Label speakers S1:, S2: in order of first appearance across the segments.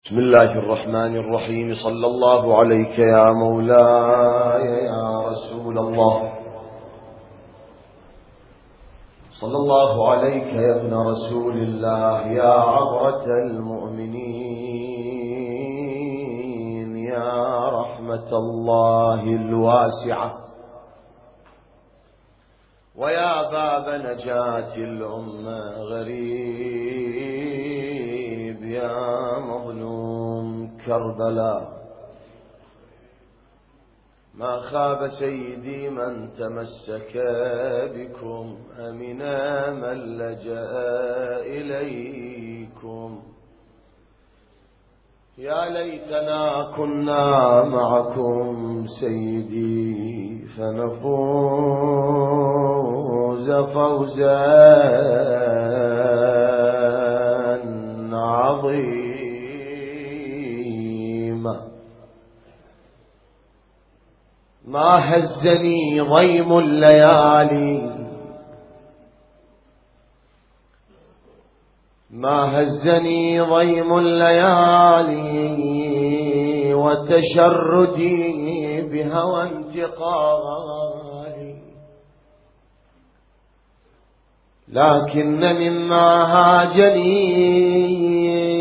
S1: بسم الله الرحمن الرحيم. صلى الله عليك يا مولاي يا رسول الله، صلى الله عليك يا ابن رسول الله، يا عبرة المؤمنين، يا رحمة الله الواسعة، ويا باب نجاة الأمة، غريب يا مظلوم كربلاء. ما خاب سيدي من تمسك بكم، أمنا من لجأ إليكم. يا ليتنا كنا معكم سيدي، فنفوز فوزا عظيما. ما هزني ضيم الليالي، ما هزني ضيم الليالي، وتشردي بهوى انتقالي، لكن مما هاجني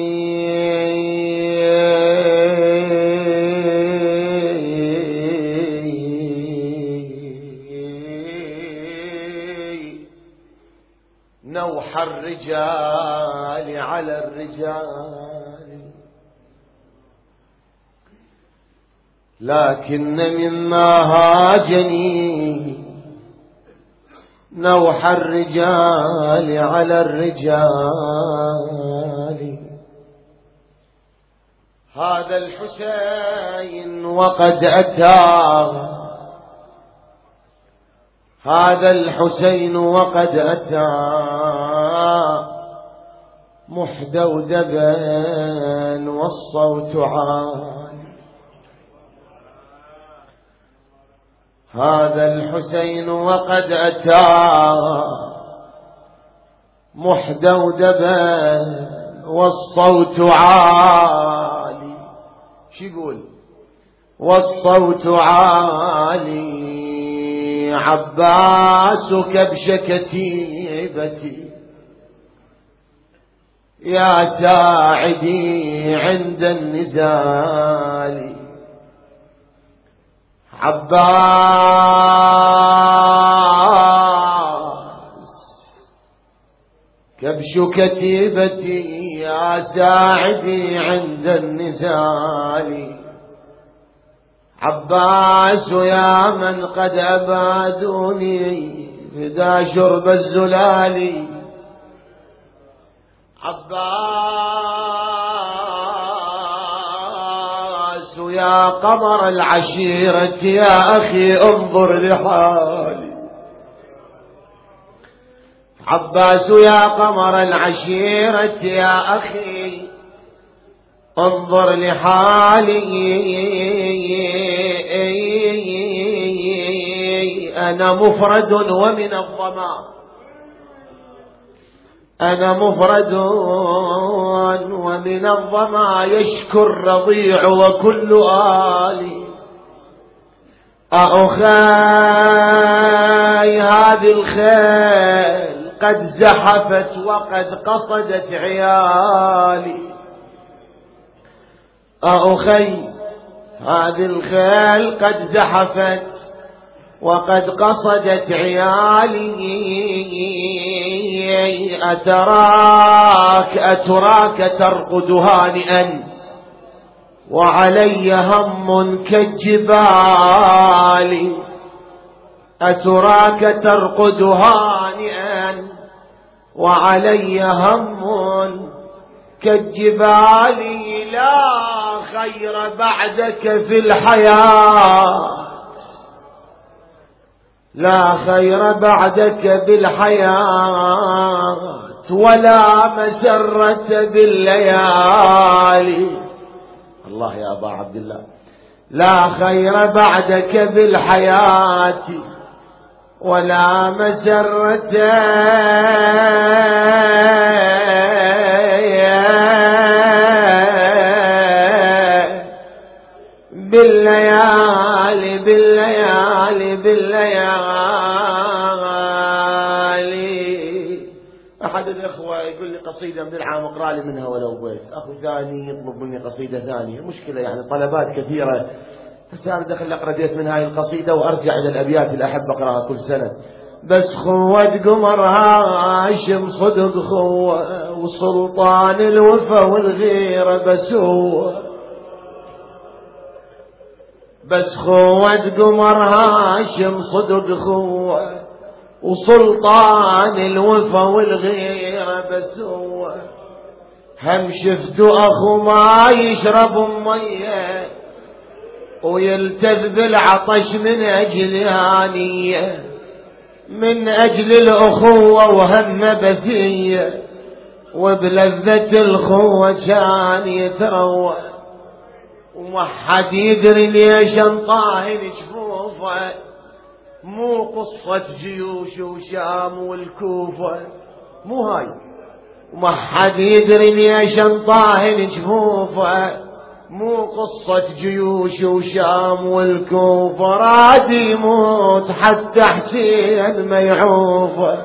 S1: نوح الرجال على الرجال، لكن مما هاجني نوح الرجال على الرجال. هذا الحسين وقد أتى، هذا الحسين وقد أتى، محدودبا والصوت عالي. هذا الحسين وقد أتى، محدودبا والصوت عالي. شو يقول؟ والصوت عالي. عباس كبش كتيبتي، يا ساعدي عند النزال. عباس كبش كتيبتي، يا ساعدي عند النزال. عباس يا من قد أبادوني فدا شرب الزلال. عباس يا قمر العشيرة، يا أخي انظر لحالي. عباس يا قمر العشيرة، يا أخي انظر لحالي. أنا مفرد ومن الظما، أنا مفرد ومن الظما، يشكو الرضيع وكل آلي. أخي هذه الخيل قد زحفت وقد قصدت عيالي. أخي هذه الخيل قد زحفت وقد قصدت عيالي. أتراك ترقد هانئا، وعلي هم كالجبال. أتراك ترقد هانئا، وعلي هم كالجبال. لا خير بعدك في الحياة، لا خير بعدك بالحياة، ولا مسرة بالليالي. الله يا أبا عبد الله. لا خير بعدك بالحياة، ولا مسرة بالليالي بالليالي بالليالي. أحد الإخوة يقول لي قصيدة من العام اقرأ لي منها ولو بيت، أخو ثاني يطلب مني قصيدة ثانية. المشكلة يعني طلبات كثيرة، بس أنا دخل أقرأ بيت من هاي القصيدة وأرجع إلى الأبيات اللي أحب أقرأها كل سنة. بس خوة قمر هاشم صدق خوة وسلطان الوفا والغيرة بس هو، بس خوة قمر هاشم صدق خوة وسلطان الوفا والغيرة بس هو. هم شفت أخو ما يشرب مية ويلتذ بالعطش من أجل آنية، من أجل الأخوة وهم بثية وبلذة الخوة كان يتروى. وما حد يدري ليش انطاهن جفوفه، مو قصة جيوش وشام والكوفة، مو هاي. وما حد يدري ليش انطاهن جفوفه، مو قصة جيوش وشام والكوفة. راد يموت حتى حسين ما يعوفه،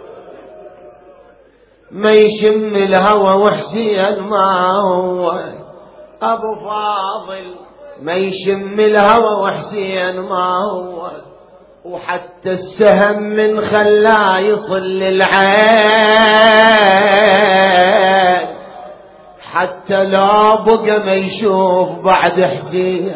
S1: ما يشم الهوى وحسين ما هو أبو فاضل، ما يشم الهوى وحسين ما هو. وحتى السهم من خلاه يصل للعين، حتى لا بقى ما يشوف بعد حسين.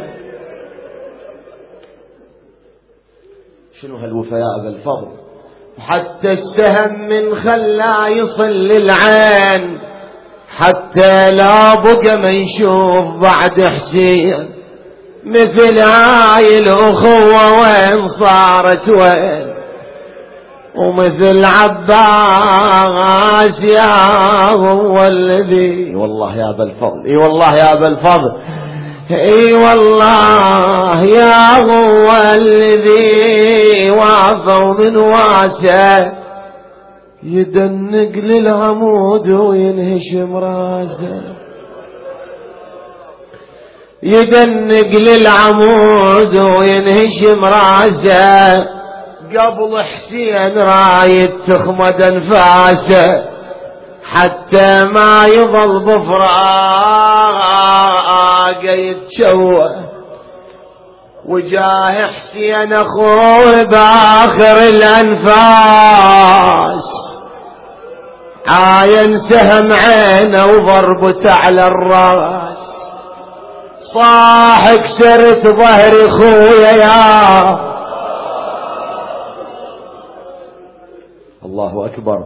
S1: شنو هالوفاء بالفضل؟ حتى السهم من خلاه يصل للعين، حتى لا بقى ما يشوف بعد حسين. مثل هاي الأخوة وين صارت وين، ومثل عباس يا هو الذي. والله يا أبا الفضل، اي والله يا أبا الفضل، اي والله يا هو الذي وافوا من واسع يدنق للعمود وينهشم راسه، يدنق للعمود وينهشم راسه. قبل حسين رايد تخمد انفاسه، حتى ما يظل بفراقه يتشوه. وجاه حسين اخوه باخر الانفاس، عاين سهم عينه وضربته على الراس. صاح كسرت ظهري خويا يا الله أكبر،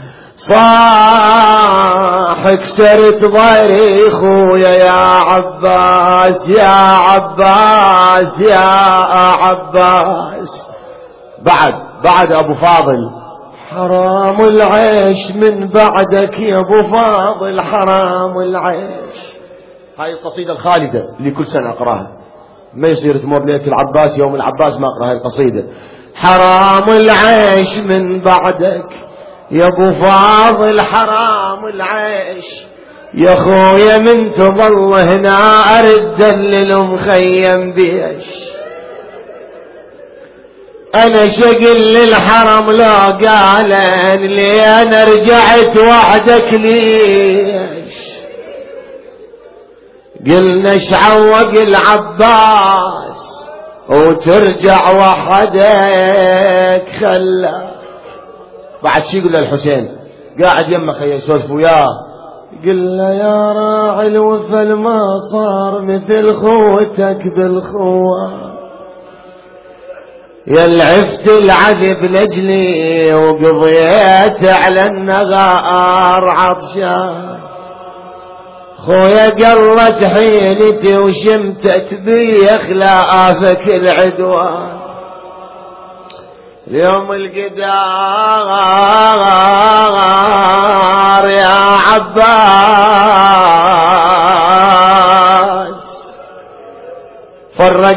S1: صاح كسرت ظهري خويا يا عباس يا عباس يا عباس. بعد أبو فاضل حرام العيش من بعدك يا أبو فاضل، حرام العيش. هاي القصيدة الخالدة اللي كل سنة أقراها، ما يصير تمر ليلة العباس يوم العباس ما أقرأ هاي القصيدة. حرام العيش من بعدك يا أبو فاضل، حرام العيش يا خويا، من تظل هنا أرد للمخيم بيش. أنا شقل للحرم لو قالن لي أنا رجعت وحدك ليش. قلنا شعوق العباس وترجع وحدك خلاك. بعد شي يقول للحسين قاعد يمه خي يسولف وياه، قلنا يا راعي الوفا ما صار مثل خوتك بالخوة، يا العفت العذب لجلي وقضيت على النغار عطشان. خويا قلت حيلتي وشمتت بي اخلافك العدوان. اليوم القدار يا عباس فرق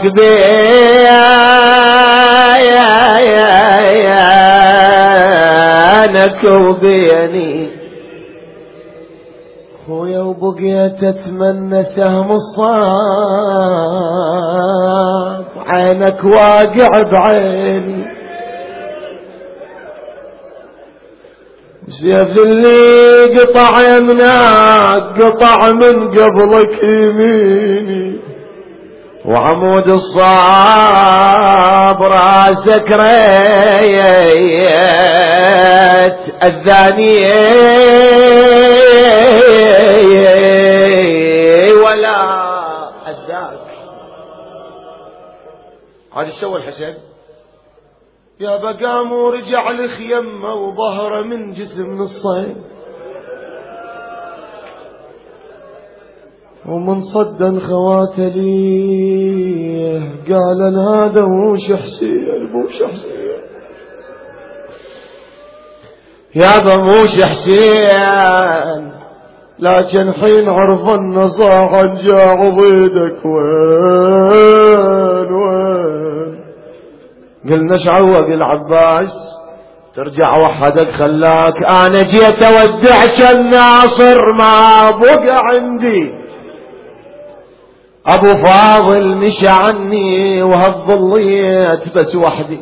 S1: بينك وبيني. خويا وبقيت اتمنى سهم الصاد عينك واقع بعيني، سيف اللي قطع يمناك قطع من قبلك يميني، وعمود الصعب راسك ريت الثانية ولا أداك. هذا الشو الحسين يا بقام ورجع لخيمه وظهره من جسم نصين، ومن صدا خواته ليه قال هذا موش حسين موش حسين يابا موش حسين، لكن حين عرف النصاحة جاء عبيدك وين قلنا شعوق العباس ترجع وحدك خلاك، انا جيت اودعك الناصر ما بقى عندي، ابو فاضل مشى عني وهالظليت بس وحدي،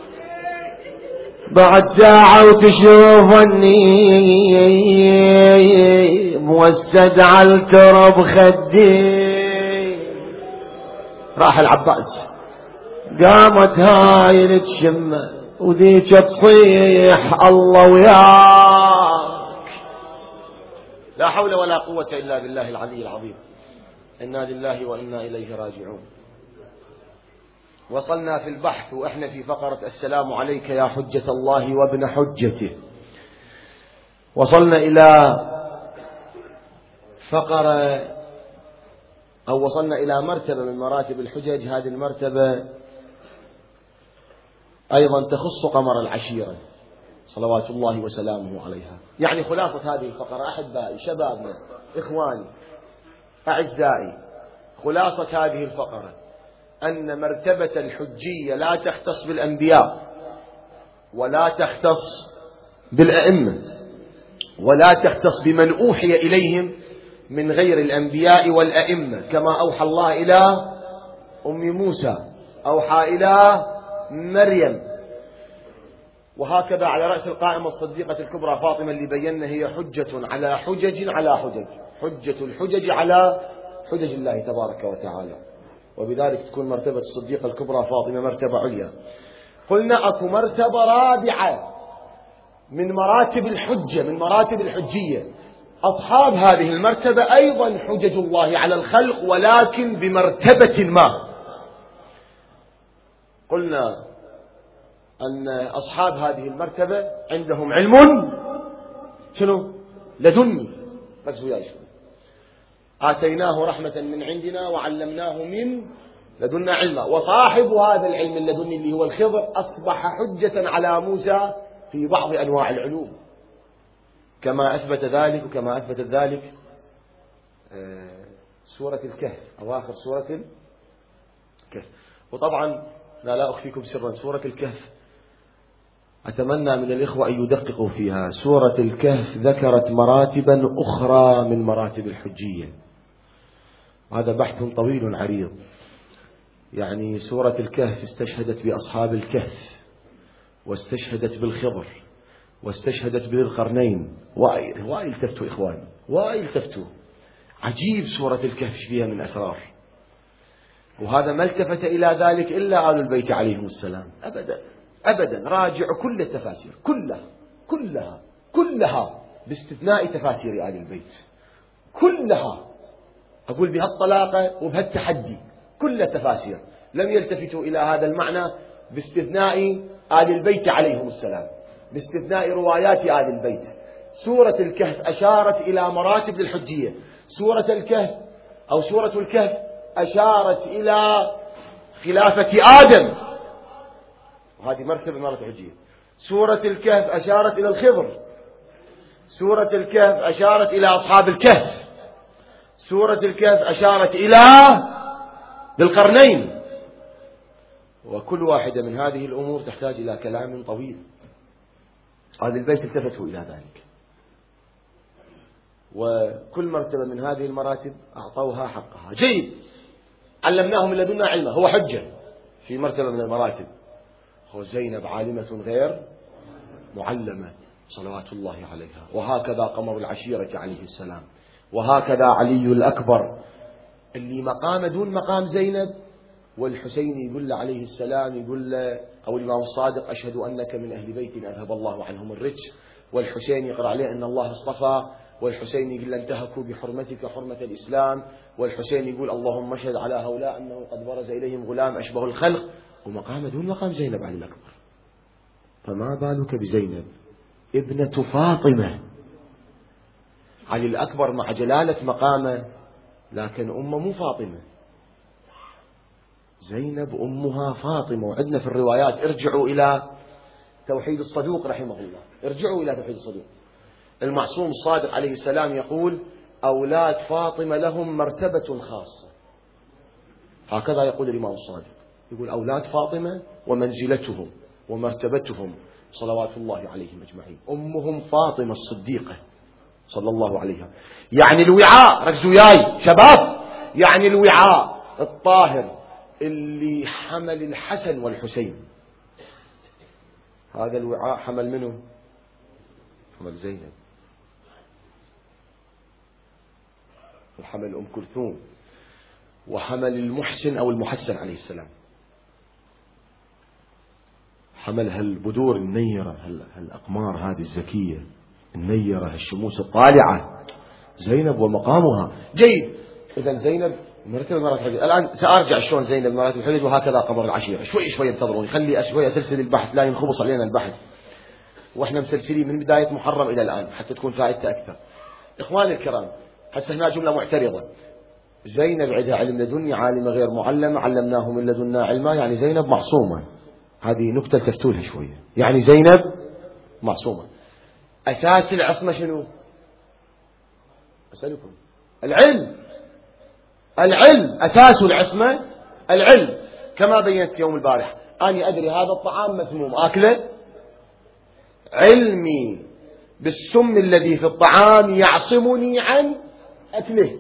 S1: بعد ساعة وتشوفني موسد على التراب خدي. راح العباس قامت هاي تشمه وذيك تصيح الله وياك. لا حول ولا قوة إلا بالله العلي العظيم، إنا لله وإنا إليه راجعون. وصلنا في البحث وإحنا في فقرة السلام عليك يا حجة الله وابن حجته. وصلنا إلى فقرة أو وصلنا إلى مرتبة من مراتب الحجج. هذه المرتبة أيضا تخص قمر العشيرة صلوات الله وسلامه عليها. يعني خلاصة هذه الفقرة أحبائي شبابنا إخواني أعزائي، خلاصة هذه الفقرة أن مرتبة الحجية لا تختص بالأنبياء ولا تختص بالأئمة ولا تختص بمن أوحي إليهم من غير الأنبياء والأئمة، كما أوحى الله إلى أم موسى، أوحى إلى مريم، وهكذا على رأس القائمة الصديقة الكبرى فاطمة اللي بينا هي حجة على حجج على حجج، حجة الحجج على حجج الله تبارك وتعالى، وبذلك تكون مرتبة الصديقة الكبرى فاطمة مرتبة عليا. قلنا أكو مرتبة رابعة من مراتب الحجة من مراتب الحجية، أصحاب هذه المرتبة أيضا حجج الله على الخلق ولكن بمرتبة ما. قلنا أن أصحاب هذه المرتبة عندهم علم شنو لدني، بس وياي شنو آتيناه رحمة من عندنا وعلمناه من لدنا علما، وصاحب هذا العلم اللدني اللي هو الخضر أصبح حجة على موسى في بعض أنواع العلوم، كما أثبت ذلك سورة الكهف، أواخر سورة الكهف. وطبعا لا أخفيكم سرا، سورة الكهف أتمنى من الإخوة أن يدققوا فيها. سورة الكهف ذكرت مراتبا أخرى من مراتب الحجية، هذا بحث طويل عريض. يعني سورة الكهف استشهدت بأصحاب الكهف، واستشهدت بالخضر، واستشهدت بذي القرنين. وايد التفتوا إخواني، وايد التفتوا. عجيب سورة الكهف فيها من أسرار، وهذا ما التفت إلى ذلك إلا آل البيت عليهم السلام أبدا أبدا. راجع كل التفاسير كلها باستثناء تفاسير آل البيت، كلها أقول بهالطلاقة وبهالتحدي، كل التفاسير لم يلتفتوا إلى هذا المعنى باستثناء آل البيت عليهم السلام، باستثناء روايات آل البيت. سورة الكهف أشارت إلى مراتب الحجية. سورة الكهف أو سورة الكهف أشارت إلى خلافة آدم، وهذه مرتبة من مراتب الحجية. سورة الكهف أشارت إلى الخضر، سورة الكهف أشارت إلى أصحاب الكهف، سورة الكهف أشارت إلى ذي القرنين. وكل واحدة من هذه الأمور تحتاج إلى كلام طويل. هذا البيت التفتوا إلى ذلك. وكل مرتبة من هذه المراتب أعطوها حقها. جيد، علمناهم من لدنا علما، هو حجة في مرتبة من المراتب. هو زينب عالمة غير معلمة صلوات الله عليها، وهكذا قمر العشيرة عليه السلام، وهكذا علي الأكبر اللي مقام دون مقام زينب. والحسين يقول له عليه السلام، يقول له أو الإمام الصادق: أشهد أنك من أهل بيت أذهب الله عنهم الرجس. والحسين يقرأ عليه أن الله اصطفى. والحسين يقول: انتهكوا بحرمتك حرمة الإسلام. والحسين يقول: اللهم اشهد على هؤلاء أنه قد برز إليهم غلام أشبه الخلق. ومقام دون مقام زينب علي الأكبر. فما بالك بزينب ابنة فاطمة، علي الأكبر مع جلالة مقامه، لكن أمه مو فاطمة، زينب أمها فاطمة. وعندنا في الروايات، ارجعوا إلى توحيد الصدوق رحمه الله، ارجعوا إلى توحيد الصدوق، المعصوم الصادق عليه السلام يقول: أولاد فاطمة لهم مرتبة خاصة. هكذا يقول الإمام الصادق، يقول: أولاد فاطمة ومنزلتهم ومرتبتهم صلوات الله عليهم أجمعين. أمهم فاطمة الصديقة صلى الله عليها. يعني الوعاء، ركزوا وياي شباب، يعني الوعاء الطاهر اللي حمل الحسن والحسين، هذا الوعاء حمل منه؟ حمل زينب، وحمل أم كلثوم، وحمل المحسن أو المحسن عليه السلام، حمل هالبدور النيرة، هالأقمار هذه الزكية النيرة، الشموس الطالعة، زينب ومقامها. جيد، إذا زينب مرتبة مرات الحديث. الآن سأرجع شلون زينب مراتب الحديث، وهكذا قمر العشيرة. شوي شوي انتظروني، خلي شوي أسلسل البحث، لا ينخبص علينا البحث، وإحنا مسلسلين من بداية محرم إلى الآن حتى تكون فائدته أكثر. إخواني الكرام، هسه هنا جملة معترضة: زينب عندها علم لدني، عالمة غير معلمة، علمناه من لدنا علما، يعني زينب معصومة. هذه نكتة تفتولها شوية، يعني زينب معصومة. أساس العصمة شنو؟ أسألكم، العلم. العلم أساس العصمة، العلم. كما بينت يوم البارح، أنا أدري هذا الطعام مسموم أكله، علمي بالسم الذي في الطعام يعصمني عن أكله.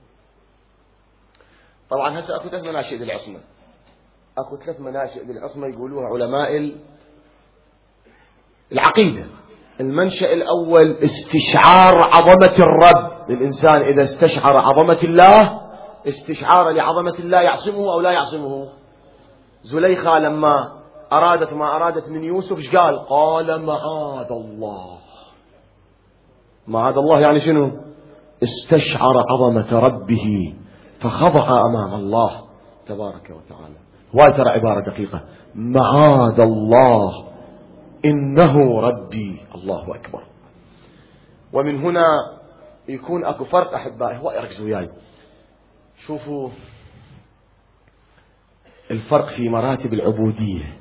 S1: طبعا هسه أكو 3 مناشئ للعصمة، أكو 3 مناشئ للعصمة يقولوها علماء العقيدة. المنشأ الأول استشعار عظمة الرب للإنسان، إذا استشعر عظمة الله، استشعار لعظمة الله، يعصمه أو لا يعصمه. زليخة لما أرادت ما أرادت من يوسف ايش قال؟ قال: معاذ الله. معاذ الله يعني شنو؟ استشعر عظمة ربه فخضع أمام الله تبارك وتعالى. واي ترى عبارة دقيقة: معاذ الله إنه ربي. الله أكبر. ومن هنا يكون أكو فرق أحبائي، هو ركزوا وياي، شوفوا الفرق في مراتب العبودية.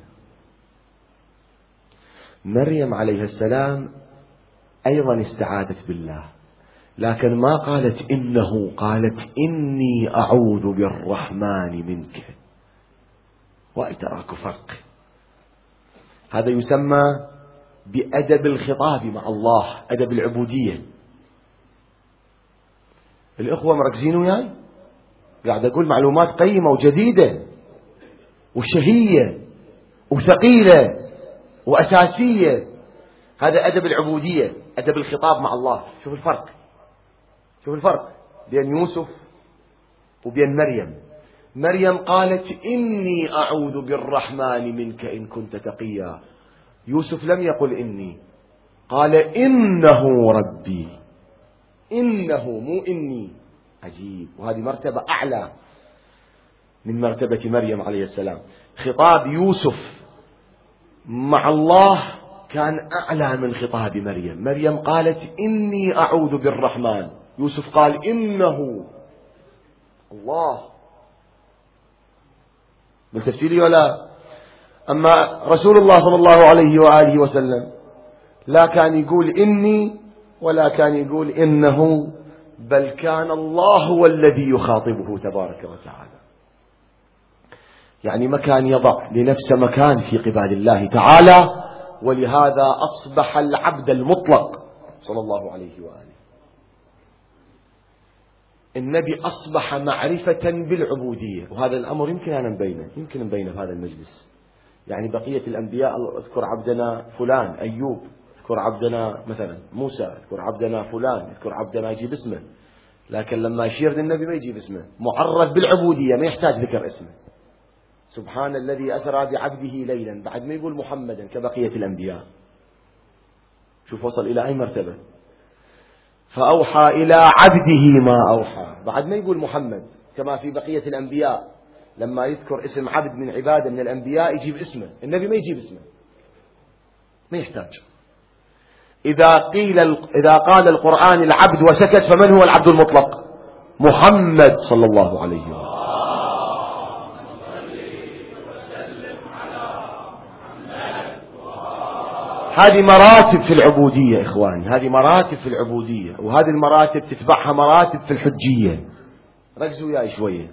S1: مريم عليه السلام أيضا استعاذت بالله، لكن ما قالت إنه، قالت إني أعوذ بالرحمن منك. وأتراك فرق، هذا يسمى بأدب الخطاب مع الله، أدب العبودية. الإخوة مركزين وياي؟ قاعد أقول معلومات قيمة وجديدة وشهية وثقيلة وأساسية. هذا أدب العبودية، أدب الخطاب مع الله. شوف الفرق، شوف الفرق بين يوسف وبين مريم. مريم قالت إني أعوذ بالرحمن منك إن كنت تقيا. يوسف لم يقل إني، قال إنه ربي. إنه مو إني. عجيب، وهذه مرتبة أعلى من مرتبة مريم عليه السلام. خطاب يوسف مع الله كان أعلى من خطاب مريم. مريم قالت إني أعوذ بالرحمن، يوسف قال إنه. الله بالتفسير ولا؟ أما رسول الله صلى الله عليه وآله وسلم لا كان يقول إني ولا كان يقول إنه، بل كان الله هو الذي يخاطبه تبارك وتعالى. يعني ما كان يضع لنفسه مكان في قبال الله تعالى، ولهذا أصبح العبد المطلق صلى الله عليه وآله. النبي أصبح معرفة بالعبودية، وهذا الأمر يمكن أن نبينه في هذا المجلس. يعني بقية الأنبياء اذكر عبدنا فلان أيوب، اذكر عبدنا مثلا موسى، اذكر عبدنا فلان، اذكر عبدنا يجيب اسمه، لكن لما يشير للنبي ما يجيب اسمه، معرف بالعبودية ما يحتاج ذكر اسمه. سبحان الذي أسرى بعبده ليلا، بعد ما يقول محمدا كبقية الأنبياء. شوف وصل إلى أي مرتبة. فأوحى إلى عبده ما أوحى، بعد ما يقول محمد كما في بقية الأنبياء لما يذكر اسم عبد من عباده من الأنبياء يجيب اسمه، النبي ما يجيب اسمه، ما يحتاج. إذا قال القرآن العبد وسكت، فمن هو العبد المطلق؟ محمد صلى الله عليه وسلم. هذه مراتب في العبودية إخواني، هذه مراتب في العبودية، وهذه المراتب تتبعها مراتب في الحجية. ركزوا وياي شوية،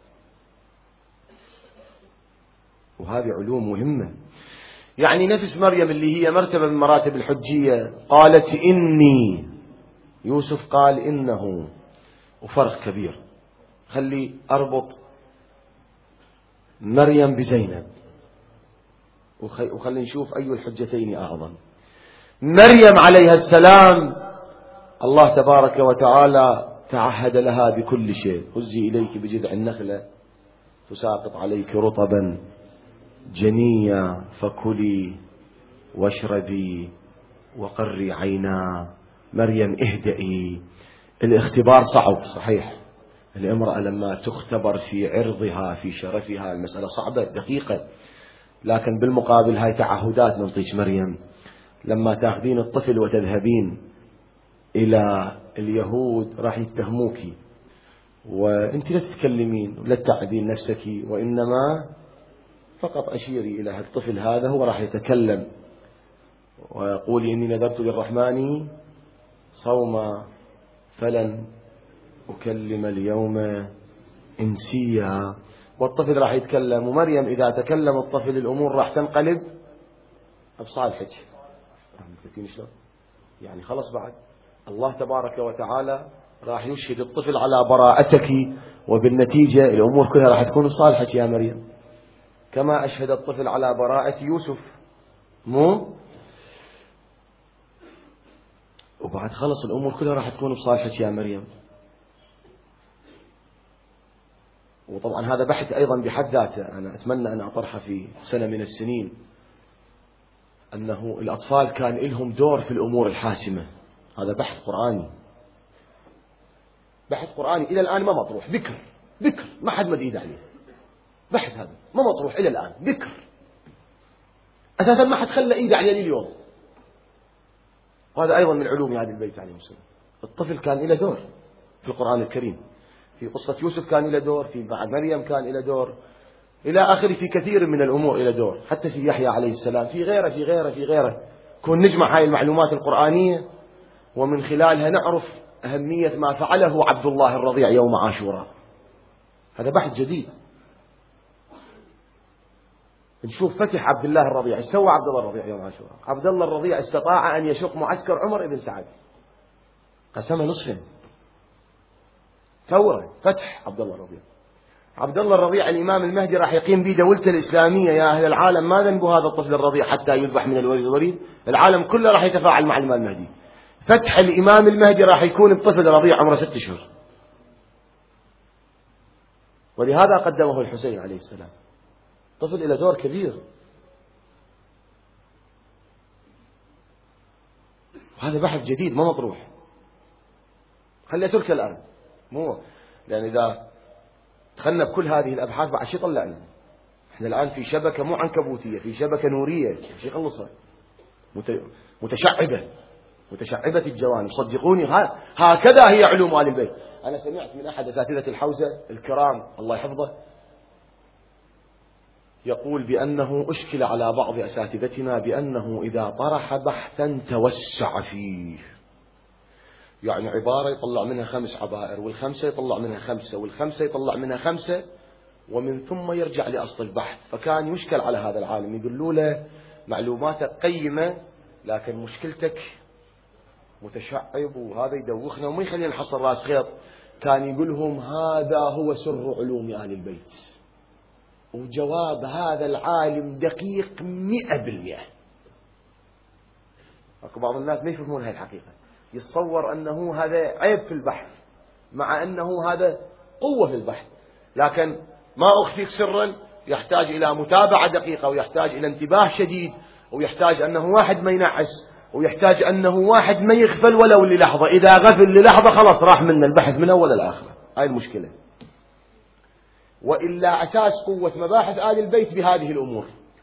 S1: وهذه علوم مهمة. يعني نفس مريم اللي هي مرتبة من مراتب الحجية قالت إني، يوسف قال إنه، وفرق كبير. خلي أربط مريم بزينب وخلي نشوف أي الحجتين أعظم. مريم عليها السلام الله تبارك وتعالى تعهد لها بكل شيء، هزي إليك بجذع النخلة تساقط عليك رطبا جنيا فكلي واشربي وقري عينا. مريم اهدئي. الاختبار صعب صحيح، الامرأة لما تختبر في عرضها في شرفها المسألة صعبة دقيقة، لكن بالمقابل هاي تعهدات من طيش مريم. لما تاخذين الطفل وتذهبين إلى اليهود راح يتهموك، وانت لا تتكلمين ولا تعدين نفسك، وإنما فقط أشيري إلى الطفل هذا، هو راح يتكلم ويقول إني نذرت للرحمن صوما فلن أكلم اليوم إنسيا. والطفل راح يتكلم، ومريم إذا تكلم الطفل الأمور راح تنقلب بصالحك. يعني خلص بعد الله تبارك وتعالى راح يشهد الطفل على براءتك، وبالنتيجة الأمور كلها راح تكون بصالحك يا مريم، كما أشهد الطفل على براءة يوسف. وبعد خلص الأمور كلها راح تكون بصالحك يا مريم. وطبعا هذا بحث أيضا بحد ذاته، أنا أتمنى أن أطرحه في سنة من السنين، أنه الأطفال كان لهم دور في الأمور الحاسمة. هذا بحث قرآني، بحث قرآني إلى الآن ما مطروح. ذكر ما حد مد إيده عليه، بحث هذا ما مطروح إلى الآن. ذكر أساسا ما حد خلى إيده عليه اليوم. وهذا أيضا من علوم هذا البيت عليه السلام. الطفل كان له دور في القرآن الكريم، في قصة يوسف كان له دور، في بعد مريم كان له دور، إلى آخره، في كثير من الأمور له دور، حتى في يحيى عليه السلام، في غيره. كون نجمع هاي المعلومات القرآنية ومن خلالها نعرف أهمية ما فعله عبد الله الرضيع يوم عاشوراء. هذا بحث جديد. نشوف فتح عبد الله الرضيع، ايش سوى عبد الله الرضيع يوم عاشوراء؟ عبد الله الرضيع استطاع أن يشق معسكر عمر بن سعد، قسمه نصفين، ثورة فتح عبد الله الرضيع. عبد الله الرضيع الإمام المهدي راح يقيم به دولته الإسلامية. يا أهل العالم ما ذنب هذا الطفل الرضيع حتى يذبح من الوليد؟ العالم كله راح يتفاعل مع الإمام المهدي. فتح الإمام المهدي راح يكون الطفل الرضيع عمره 6 أشهر، ولهذا قدمه الحسين عليه السلام. طفل إلى دور كبير، وهذا بحث جديد ما مطروح. خلي أترك الآن، مو لأن إذا دخلنا بكل هذه الأبحاث بعد شي طلعنا. احنا الآن في شبكة مو عنكبوتية، في شبكة نورية، شي خلصها متشعبة الجوانب. صدقوني هكذا هي علوم آل البيت. أنا سمعت من أحد أساتذة الحوزة الكرام الله يحفظه يقول بأنه أشكل على بعض أساتذتنا بأنه إذا طرح بحثا توسع فيه، يعني عبارة يطلع منها 5 عبائر، والخمسة يطلع منها 5، والخمسة يطلع منها 5، ومن ثم يرجع لأصل البحث. فكان يشكل على هذا العالم، يقولوا له معلوماتك قيمة لكن مشكلتك متشعب، وهذا يدوخنا وما يخلينا نحصل راس خيط. كان يقولهم هذا هو سر علوم آل البيت. وجواب هذا العالم دقيق 100%. أكو بعض الناس ما يفهمون هاي الحقيقة، يتصور أنه هذا عيب في البحث، مع أنه هذا قوة في البحث. لكن ما أخفيك سرا، يحتاج إلى متابعة دقيقة، ويحتاج إلى انتباه شديد، ويحتاج أنه واحد ما ينعس، ويحتاج أنه واحد ما يغفل ولو للحظة. إذا غفل للحظة خلاص راح من البحث من أول الآخرة. هاي المشكلة. وإلا أساس قوة مباحث آل البيت بهذه الأمور.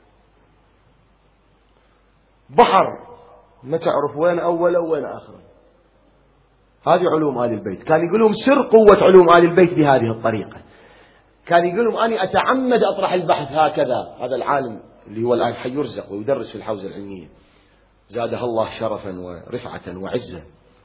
S1: بحر ما تعرف وين أوله وين آخره. هذه علوم آل البيت. كان يقولون سر قوة علوم آل البيت بهذه الطريقة. كان يقولون أنا أتعمد أطرح البحث هكذا. هذا العالم اللي هو الآن حيرزق ويدرس في الحوزة العلمية، زادها الله شرفا ورفعة وعزة،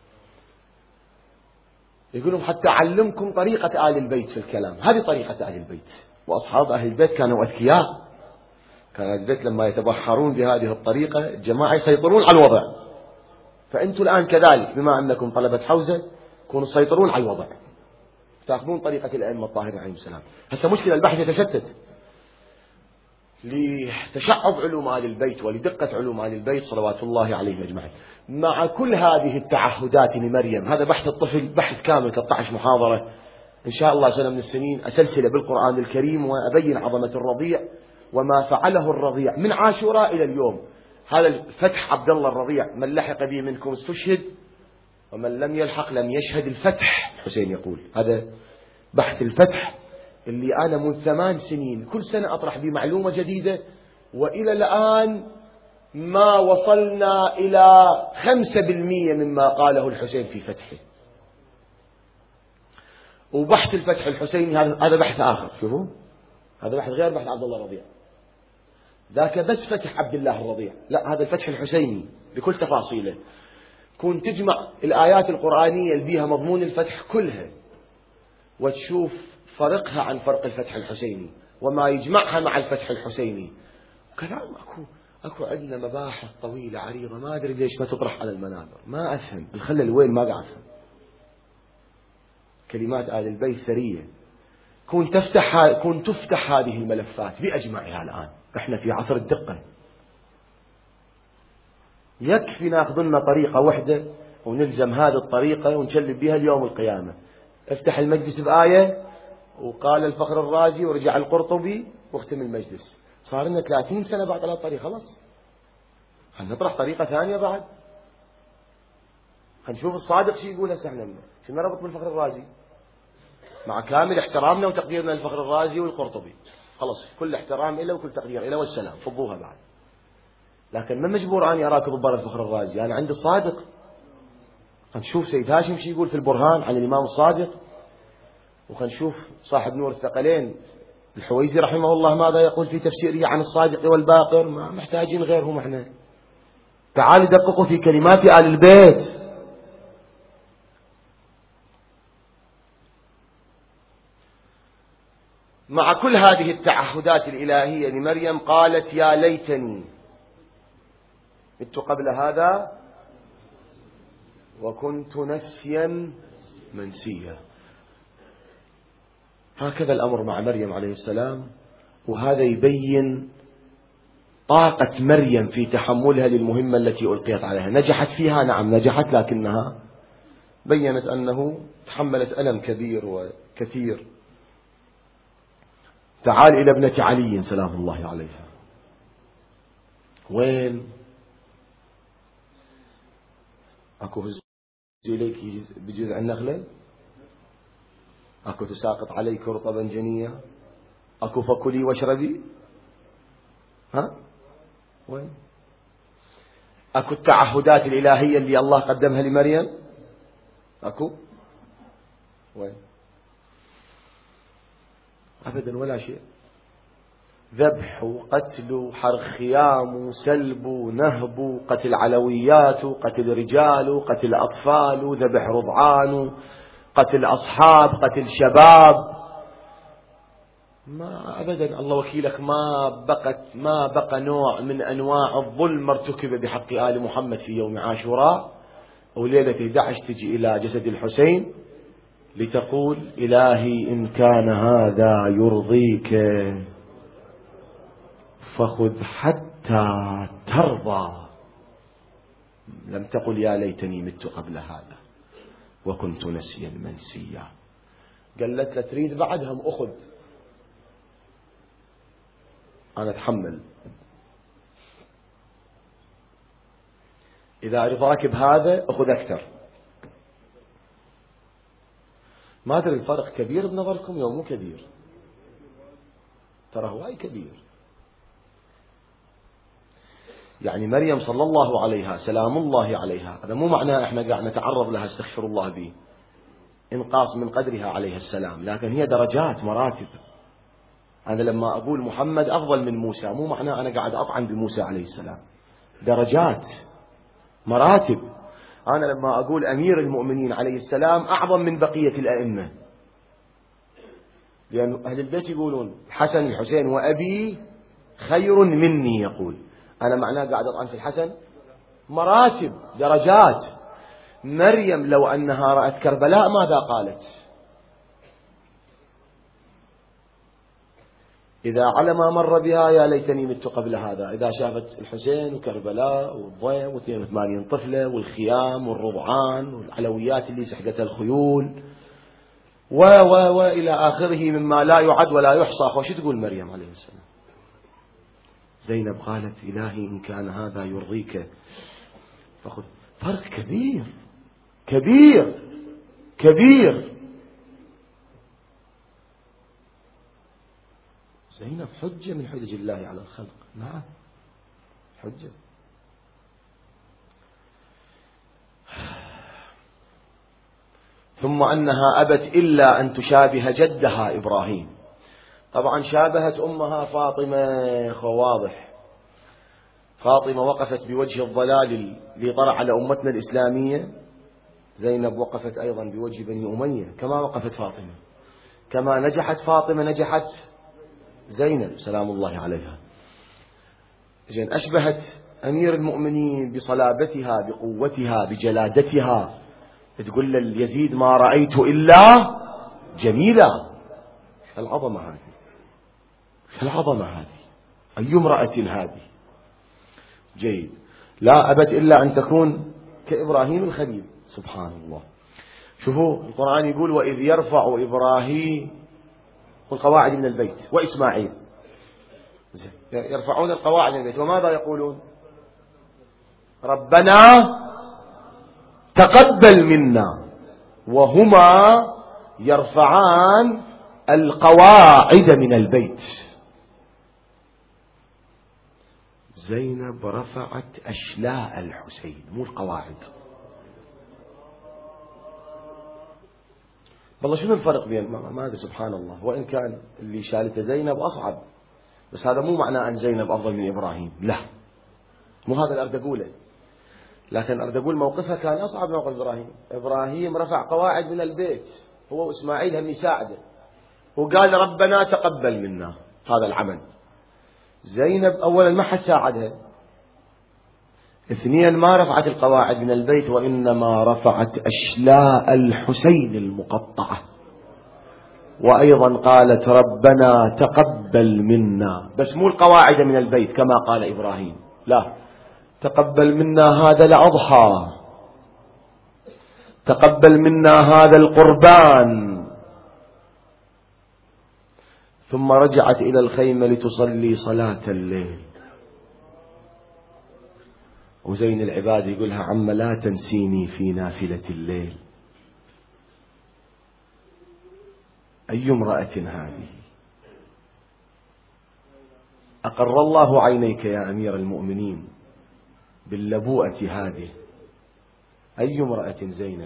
S1: يقولون حتى أعلمكم طريقة آل البيت في الكلام. هذه طريقة آل البيت. وأصحاب أهل البيت كانوا أذكياء. كان أهل البيت لما يتبحرون بهذه الطريقة الجماعة يسيطرون على الوضع. فأنتم الآن كذلك بما أنكم طلبة حوزة كونوا تسيطرون على الوضع، تأخذون طريقة الأئمة الطاهرين عليهم السلام. هسه مشكلة البحث يتشتت لتشعب علوم آل البيت ولدقة علوم آل البيت صلوات الله عليهم أجمعين. مع كل هذه التعهدات لمريم، هذا بحث الطفل بحث كامل 13 محاضرة إن شاء الله سنة من السنين أسلسل بالقرآن الكريم وأبين عظمة الرضيع وما فعله الرضيع من عاشوراء إلى اليوم. هذا الفتح عبد الله الرضيع من لحق به منكم استشهد ومن لم يلحق لم يشهد الفتح. الحسين يقول هذا بحث الفتح اللي أنا من 8 سنين كل سنة أطرح به معلومة جديدة، وإلى الآن ما وصلنا إلى 5% مما قاله الحسين في فتحه. وبحث الفتح الحسيني هذا بحث آخر. شوفوا هذا بحث غير بحث عبد الله الرضيع، ذاك بس فتح عبد الله الرضيع. لا، هذا الفتح الحسيني بكل تفاصيله. كنت تجمع الآيات القرآنية اللي بيها مضمون الفتح كلها وتشوف فرقها عن فرق الفتح الحسيني وما يجمعها مع الفتح الحسيني. كلام أكو عندنا مباحث طويلة عريضة ما أدري ليش ما تطرح على المنابر. ما أفهم الخلل وين، ما قاعد أفهم. كلمات آل البيت ثرية. كنت تفتح هذه الملفات بأجمعها. الآن إحنا في عصر الدقة، يكفي ناخذ لنا طريقة واحدة ونلزم هذه الطريقة ونشلب بها اليوم القيامة. افتح المجلس بآية وقال الفخر الرازي ورجع القرطبي واختم المجلس. صار لنا 30 سنة بعد على الطريقة. خلاص هل نطرح طريقة ثانية بعد؟ هنشوف الصادق شو يقول. هسه احنا شو نربط بالفخر الرازي مع كامل احترامنا وتقديرنا للفخر الرازي والقرطبي. خلاص كل احترام له وكل تقدير له والسلام، فضوها بعد. لكن ما مجبور أني أراكض ببر الفخر الرازي، أنا عند الصادق. هنشوف سيد هاشم شو يقول في البرهان عن الإمام الصادق، وخنشوف صاحب نور الثقلين الحويزي رحمه الله ماذا يقول في تفسيره عن الصادق والباقر. ما محتاجين غيرهم احنا. تعالوا دققوا في كلمات آل البيت. مع كل هذه التعهدات الإلهية لمريم قالت يا ليتني مت قبل هذا وكنت نسيا منسيا. هكذا الأمر مع مريم عليه السلام. وهذا يبين طاقة مريم في تحملها للمهمة التي ألقيت عليها. نجحت فيها، نعم نجحت، لكنها بيّنت أنه تحملت ألم كبير وكثير. تعال إلى ابنة علي سلام الله عليها. وين أكو هز إليك بجذع النخلة، أكو تساقط عليك رطبا جنيا، أكو فكلي واشربي. ها وين أكو التعهدات الإلهية اللي الله قدمها لمريم؟ أكو وين؟ أبدا ولا شيء. ذبح وقتل وحرق خيام وسلب ونهب، قتل علويات وقتل رجال وقتل أطفال وذبح رضعان قتل أصحاب قتل شباب. ما أبدا الله وكيلك ما بقى نوع من أنواع الظلم ارتكب بحق آل محمد في يوم عاشوراء وليلة 11 تجي إلى جسد الحسين لتقول إلهي إن كان هذا يرضيك فخذ حتى ترضى. لم تقل يا ليتني مت قبل هذا وكنت نسيا منسيا. قالت له تريد بعدهم أخذ، أنا أتحمل. إذا رضاك بهذا أخذ أكثر. ما أدري الفرق كبير بنظركم يوم مو كبير؟ ترى هواي كبير. يعني مريم صلى الله عليها سلام الله عليها، هذا مو معناه احنا قاعد نتعرض لها استغفر الله به انقاص من قدرها عليه السلام، لكن هي درجات مراتب. أنا لما أقول محمد أفضل من موسى مو معناه أنا قاعد أطعن بموسى عليه السلام، درجات مراتب. أنا لما أقول أمير المؤمنين عليه السلام أعظم من بقية الأئمة، لأن أهل البيت يقولون الحسن الحسين وأبي خير مني، يقول أنا معناه قاعد أطعن في الحسن. مراتب درجات. مريم لو أنها رأت كربلاء ماذا قالت؟ إذا على ما مر بها يا ليتني مت قبل هذا. إذا شافت الحسين وكربلاء والضيم و82 طفلة والخيام والرضعان والعلويات اللي سحقتها الخيول وإلى آخره مما لا يعد ولا يحصى، وش تقول مريم عليه السلام؟ زينب قالت إلهي إن كان هذا يرضيك فخذ. فرق كبير كبير كبير. زينب حجة من حجج الله على الخلق، نعم حجة. ثم أنها أبت إلا أن تشابه جدها إبراهيم. طبعا شابهت أمها فاطمة، واضح. فاطمة وقفت بوجه الضلال اللي طرأ على أمتنا الإسلامية، زينب وقفت أيضا بوجه بني أمية كما وقفت فاطمة. كما نجحت فاطمة نجحت زينب سلام الله عليها. زين أشبهت أمير المؤمنين بصلابتها بقوتها بجلادتها، تقول ليزيد ما رأيت إلا جميلة. العظمة هذه، العظمة هذه، أي امرأة هذه. جيد. لا أبت إلا أن تكون كإبراهيم الخليل. سبحان الله. شوفوا القرآن يقول وإذ يرفع إبراهيم القواعد من البيت وإسماعيل، يرفعون القواعد من البيت، وماذا يقولون؟ ربنا تقبل منا، وهما يرفعان القواعد من البيت. زينب رفعت أشلاء الحسين مو القواعد. والله شنو الفرق بين ما هذا سبحان الله. وإن كان اللي شالته زينب أصعب، بس هذا مو معناه أن زينب أفضل من إبراهيم، لا مو هذا اللي أريد أقوله. لكن أريد أقول موقفها كان أصعب من موقف إبراهيم. إبراهيم رفع قواعد من البيت هو وإسماعيل هم يساعده، وقال ربنا تقبل منا هذا العمل. زينب أولا ما حد ساعدها، اثنين ما رفعت القواعد من البيت، وإنما رفعت أشلاء الحسين المقطعة. وأيضا قالت ربنا تقبل منا، بس مو القواعد من البيت كما قال إبراهيم، لا، تقبل منا هذا الأضحى، تقبل منا هذا القربان. ثم رجعت إلى الخيمة لتصلي صلاة الليل، وزين العباد يقولها عم لا تنسيني في نافلة الليل. أي امرأة هذه. أقر الله عينيك يا أمير المؤمنين باللبوءة هذه. أي امرأة زينب.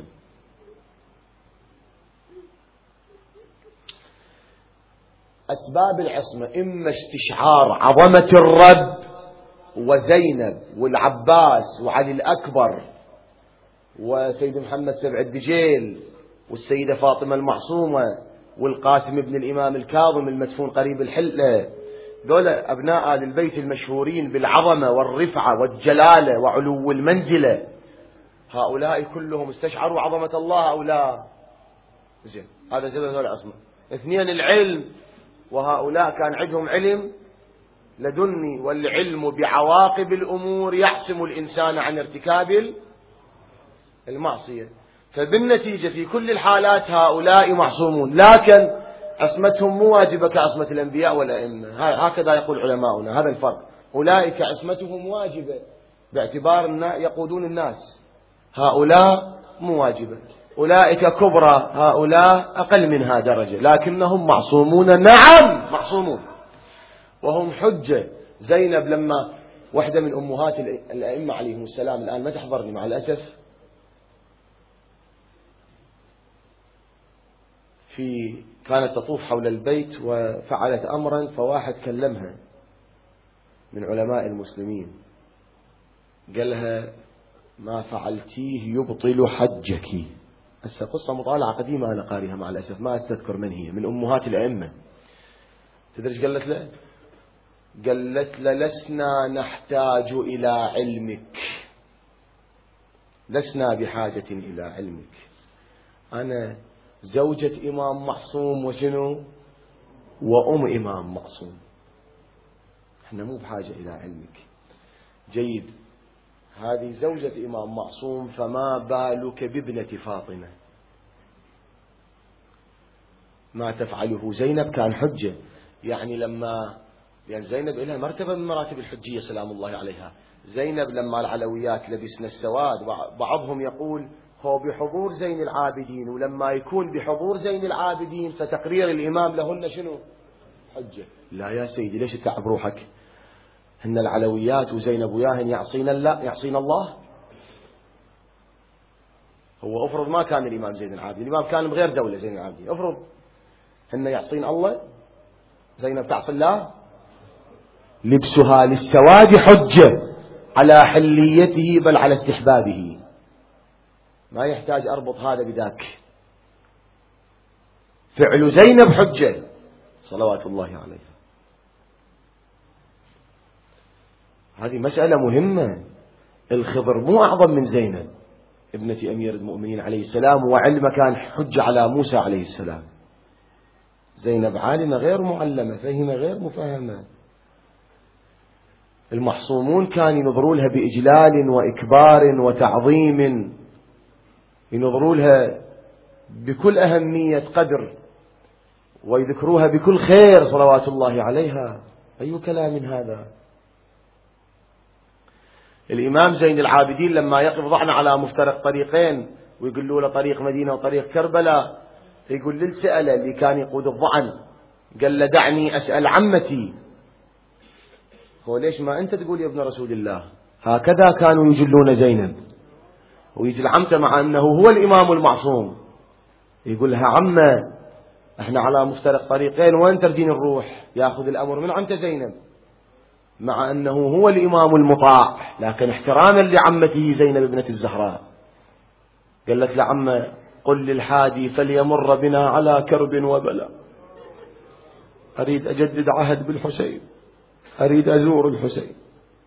S1: أسباب العصمة إما استشعار عظمة الرب وزينب والعباس وعلي الأكبر وسيد محمد سبع الدجيل والسيدة فاطمة المعصومة والقاسم ابن الإمام الكاظم المدفون قريب الحلة، دول أبناء آل البيت المشهورين بالعظمة والرفعة والجلالة وعلو المنزلة. هؤلاء كلهم استشعروا عظمة الله أو لا؟ زين هذا سبب هذول عصمة. اثنين العلم، وهؤلاء كان عندهم علم لدني، والعلم بعواقب الأمور يحسم الإنسان عن ارتكاب المعصية. فبالنتيجة في كل الحالات هؤلاء معصومون، لكن عصمتهم مو واجبة كعصمة الأنبياء والأئمة. هكذا يقول علماؤنا، هذا الفرق. أولئك عصمتهم واجبة باعتبار يقودون الناس، هؤلاء مو واجبة. أولئك كبرى، هؤلاء أقل منها درجة، لكنهم معصومون. نعم معصومون، وهم حجة. زينب لما واحدة من أمهات الأئمة عليهم السلام، الآن ما تحضرني مع الأسف، كانت تطوف حول البيت وفعلت أمرا، فواحد كلمها من علماء المسلمين قال لها ما فعلتيه يبطل حجك. هسه قصة مطالعة قديمة أنا قاريها مع الأسف، ما أستذكر من هي، من أمهات الأئمة. تدري ايش قالت له؟ قالت له لسنا نحتاج إلى علمك، لسنا بحاجة إلى علمك، أنا زوجة إمام معصوم وشنو وأم إمام معصوم، احنا مو بحاجة إلى علمك. جيد، هذه زوجة إمام معصوم، فما بالك بابنة فاطمة؟ ما تفعله زينب كان حجة. يعني لأن زينب لها مرتبة من مراتب الحجية سلام الله عليها. زينب لما العلويات لبسنا السواد، بعضهم يقول هو بحضور زين العابدين، ولما يكون بحضور زين العابدين فتقرير الإمام لهن شنو؟ حجة. لا يا سيدي، ليش تتعب روحك؟ هن العلويات وزينب وياهن يعصين الله. هو أفرض ما كان الإمام زين العابدين، الإمام كان بغير دولة زين العابدين، أفرض هن يعصين الله، زينب تعصي الله. لبسها للسواد حجة على حليته بل على استحبابه، ما يحتاج أربط هذا بذاك. فعل زينب حجة صلوات الله عليها. هذه مسألة مهمة. الخضر مو أعظم من زينب ابنة أمير المؤمنين عليه السلام، وعلم كان حجة على موسى عليه السلام. زينب عالمة غير معلمة، فهمة غير مفهمة. المحصومون كانوا ينظروا لها بإجلال وإكبار وتعظيم، ينظروا لها بكل أهمية قدر، ويذكروها بكل خير صلوات الله عليها. أي كلام هذا؟ الإمام زين العابدين لما يقف ضعنا على مفترق طريقين ويقولوا له طريق مدينة وطريق كربلاء، يقول للسألة اللي كان يقود الضعن، قال له دعني أسأل عمتي. هو ليش ما أنت تقول يا ابن رسول الله؟ هكذا كانوا يجلون زينب، ويجل عمته مع أنه هو الإمام المعصوم، يقول لها عمة احنا على مفترق طريقين، وين ترجين الروح؟ ياخذ الأمر من عمته زينب، مع أنه هو الإمام المطاع، لكن احتراما لعمته زينب ابنة الزهراء قالت لعمة قل للحادي فليمر بنا على كرب وبلاء، أريد أجدد عهد بالحسين، أريد أزور الحسين.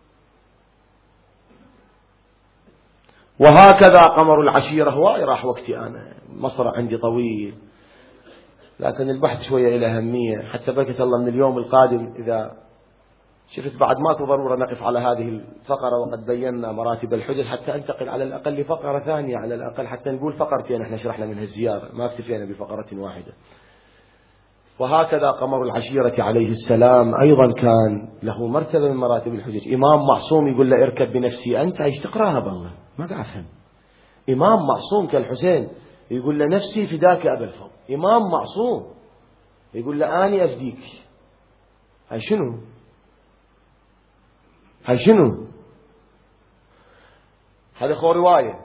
S1: وهكذا قمر العشيرة. هواي راح وقتي، أنا مصر عندي طويل، لكن البحث شوية إلى أهمية، حتى بركة الله من اليوم القادم إذا شفت بعد ماكو ضرورة نقف على هذه الفقرة، وقد بينا مراتب الحجج، حتى انتقل على الأقل لفقرة ثانية، على الأقل حتى نقول فقرتين احنا شرحنا منها الزيارة، ما اكتفينا بفقرة واحدة. وهكذا قمر العشيرة عليه السلام أيضا كان له مرتبة من مراتب الحجج. إمام معصوم يقول له اركب بنفسي أنت، ايش تقراها بالله ما قاعد أفهم. إمام معصوم كالحسين يقول له نفسي فداك أبا الفضل، إمام معصوم يقول له أني أفديك. هاي شنو؟ هاي شنو؟ هذا خو رواية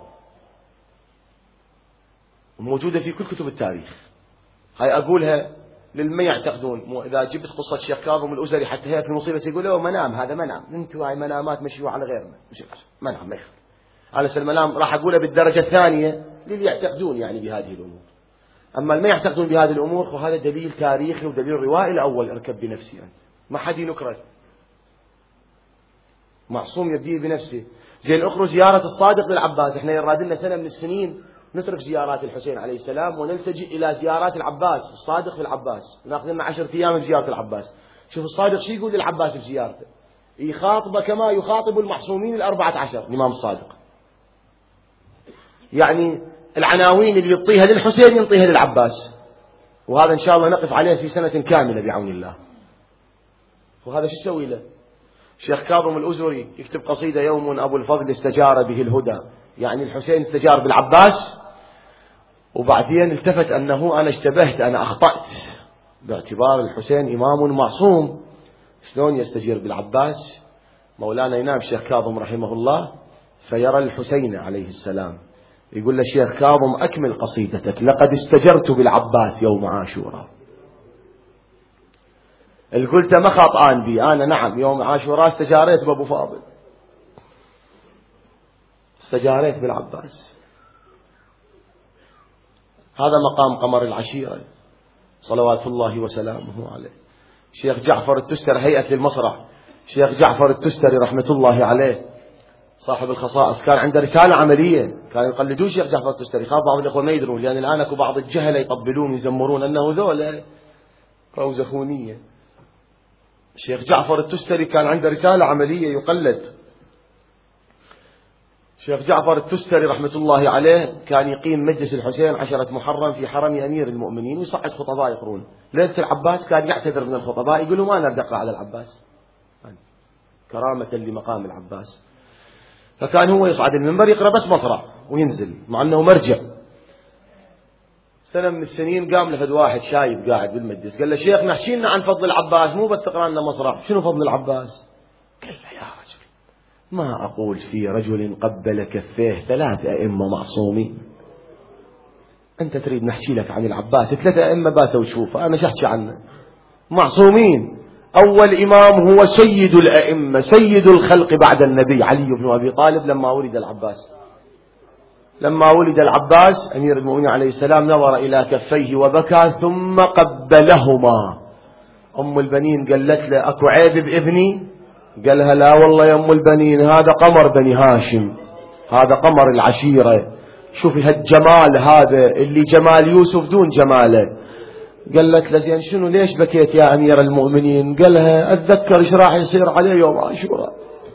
S1: موجودة في كل كتب التاريخ. هاي أقولها للمن يعتقدون، إذا جبت قصة شيخ كاظم الأزري حتى هي في المصيبة يقولوا منام، هذا منام، انتوا هاي منامات مشيوا على غيرنا، مش منام ما يخفى. على المنام راح أقولها بالدرجة الثانية للي يعتقدون يعني بهذه الأمور. أما اللي ما يعتقدون بهذه الأمور فهذا دليل تاريخي ودليل روائي الأول، اركب بنفسي أنت، ما حد ينكره، معصوم يبديه بنفسه. زين أخرج زيارة الصادق للعباس، احنا يراد لنا سنة من السنين نترك زيارات الحسين عليه السلام ونلتجئ إلى زيارات العباس الصادق في العباس، ناخذ لنا 10 أيام في زيارة العباس. شوف الصادق شو يقول للعباس في زيارته، يخاطبه كما يخاطب المعصومين 14 الإمام الصادق. يعني العناوين اللي يعطيها للحسين ينطيها للعباس، وهذا إن شاء الله نقف عليه في سنة كاملة بعون الله. وهذا شو يسوي له؟ شيخ كاظم الأزري يكتب قصيدة يوم أبو الفضل استجار به الهدى، يعني الحسين استجار بالعباس وبعدين التفت أنه أنا اشتبهت، أنا أخطأت، باعتبار الحسين إمام معصوم شلون يستجير بالعباس؟ مولانا ينام الشيخ كاظم رحمه الله فيرى الحسين عليه السلام، يقول له شيخ كاظم أكمل قصيدتك، لقد استجرت بالعباس يوم عاشوراء. اللي قلت ما خطأان بي أنا، نعم يوم عاشوراء استجاريت بأبو فاضل، استجاريت بالعباس. هذا مقام قمر العشيرة صلوات الله وسلامه عليه. شيخ جعفر التستري هيئة للمسرح، شيخ جعفر التستري رحمة الله عليه صاحب الخصائص كان عنده رسالة عملية، كانوا يقلدون شيخ جعفر التستري، خاف بعض الإخوة ما يدرون، لأن الآن أكو بعض الجهلة يطبلون يزمرون أنه ذولا روزة خونية. شيخ جعفر التستري كان عنده رسالة عملية يقلد. شيخ جعفر التستري رحمة الله عليه كان يقيم مجلس الحسين 10 محرم في حرم أمير المؤمنين ويصعد خطباء يقرون. ليلة العباس كان يعتذر من الخطباء يقولوا ما نرد أقرأ على العباس كرامة لمقام العباس، فكان هو يصعد المنبر يقرأ بس مطرح وينزل مع أنه مرجع. سنة من السنين قام لفد واحد شايب قاعد بالمجلس قال له شيخ نحكي لنا عن فضل العباس مو بس تقرأ لنا مسرح، شنو فضل العباس؟ قال له يا رجل ما أقول في رجل قبل كفيه 3 أئمة معصومين، أنت تريد نحكي لك عن العباس 3 أئمة باسوا وشوفه، أنا شحكي عنه معصومين. أول إمام هو سيد الأئمة سيد الخلق بعد النبي علي بن أبي طالب. لما ولد العباس أمير المؤمنين عليه السلام نظر إلى كفيه وبكى ثم قبلهما. أم البنين قالت له أكو عيب بابني؟ قالها لا والله يا أم البنين هذا قمر بني هاشم، هذا قمر العشيرة، شوفي هالجمال هذا اللي جمال يوسف دون جماله. قالت له زين شنو ليش بكيت يا أمير المؤمنين؟ قالها أتذكر إيش راح يصير عليه يوم عاشوراء.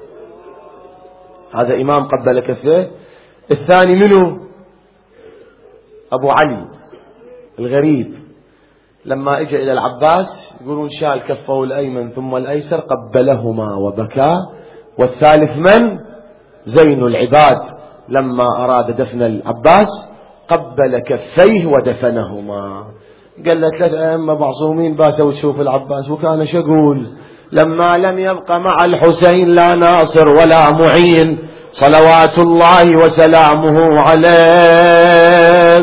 S1: هذا إمام قبل كفيه. الثاني منه أبو علي الغريب، لما اجى إلى العباس يقولون شال كفه الأيمن ثم الأيسر قبلهما وبكى. والثالث من؟ زين العباد لما أراد دفن العباس قبل كفيه ودفنهما. قال له 3 أئمة معصومين باسوا تشوف العباس، وكان شقول لما لم يبق مع الحسين لا ناصر ولا معين صلوات الله وسلامه عليه.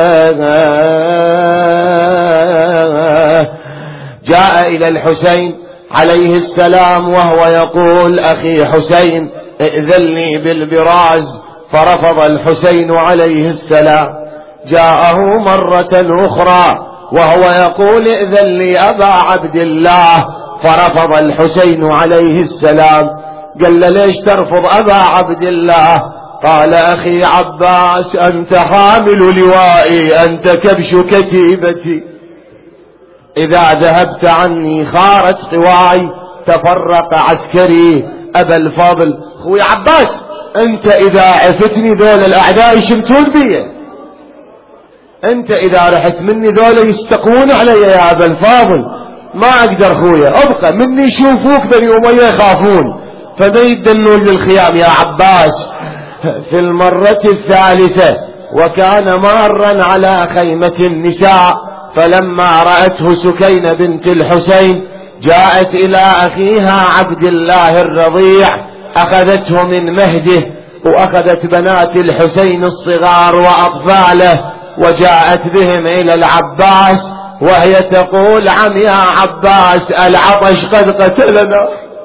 S1: جاء إلى الحسين عليه السلام وهو يقول أخي حسين ائذن لي بالبراز، فرفض الحسين عليه السلام. جاءه مرة أخرى وهو يقول ائذن لي أبا عبد الله، فرفض الحسين عليه السلام. قال له ليش ترفض أبا عبد الله؟ قال أخي عباس أنت حامل لوائي، أنت كبش كتيبتي، إذا ذهبت عني خارت قواي، تفرق عسكري أبا الفضل. خوي عباس أنت إذا عفتني ذول الأعداء يشمتون بي، أنت إذا رحت مني ذول يستقون علي يا أبا الفاضل، ما أقدر خويا أبقى مني يشوفوك بني أمية يخافون فما يدنون بالخيام يا عباس. في المرة الثالثة وكان مارا على خيمة النساء، فلما رأته سكينة بنت الحسين جاءت إلى أخيها عبد الله الرضيع، أخذته من مهده وأخذت بنات الحسين الصغار وأطفاله وجاءت بهم إلى العباس وهي تقول عم يا عباس العطش قد قتلنا،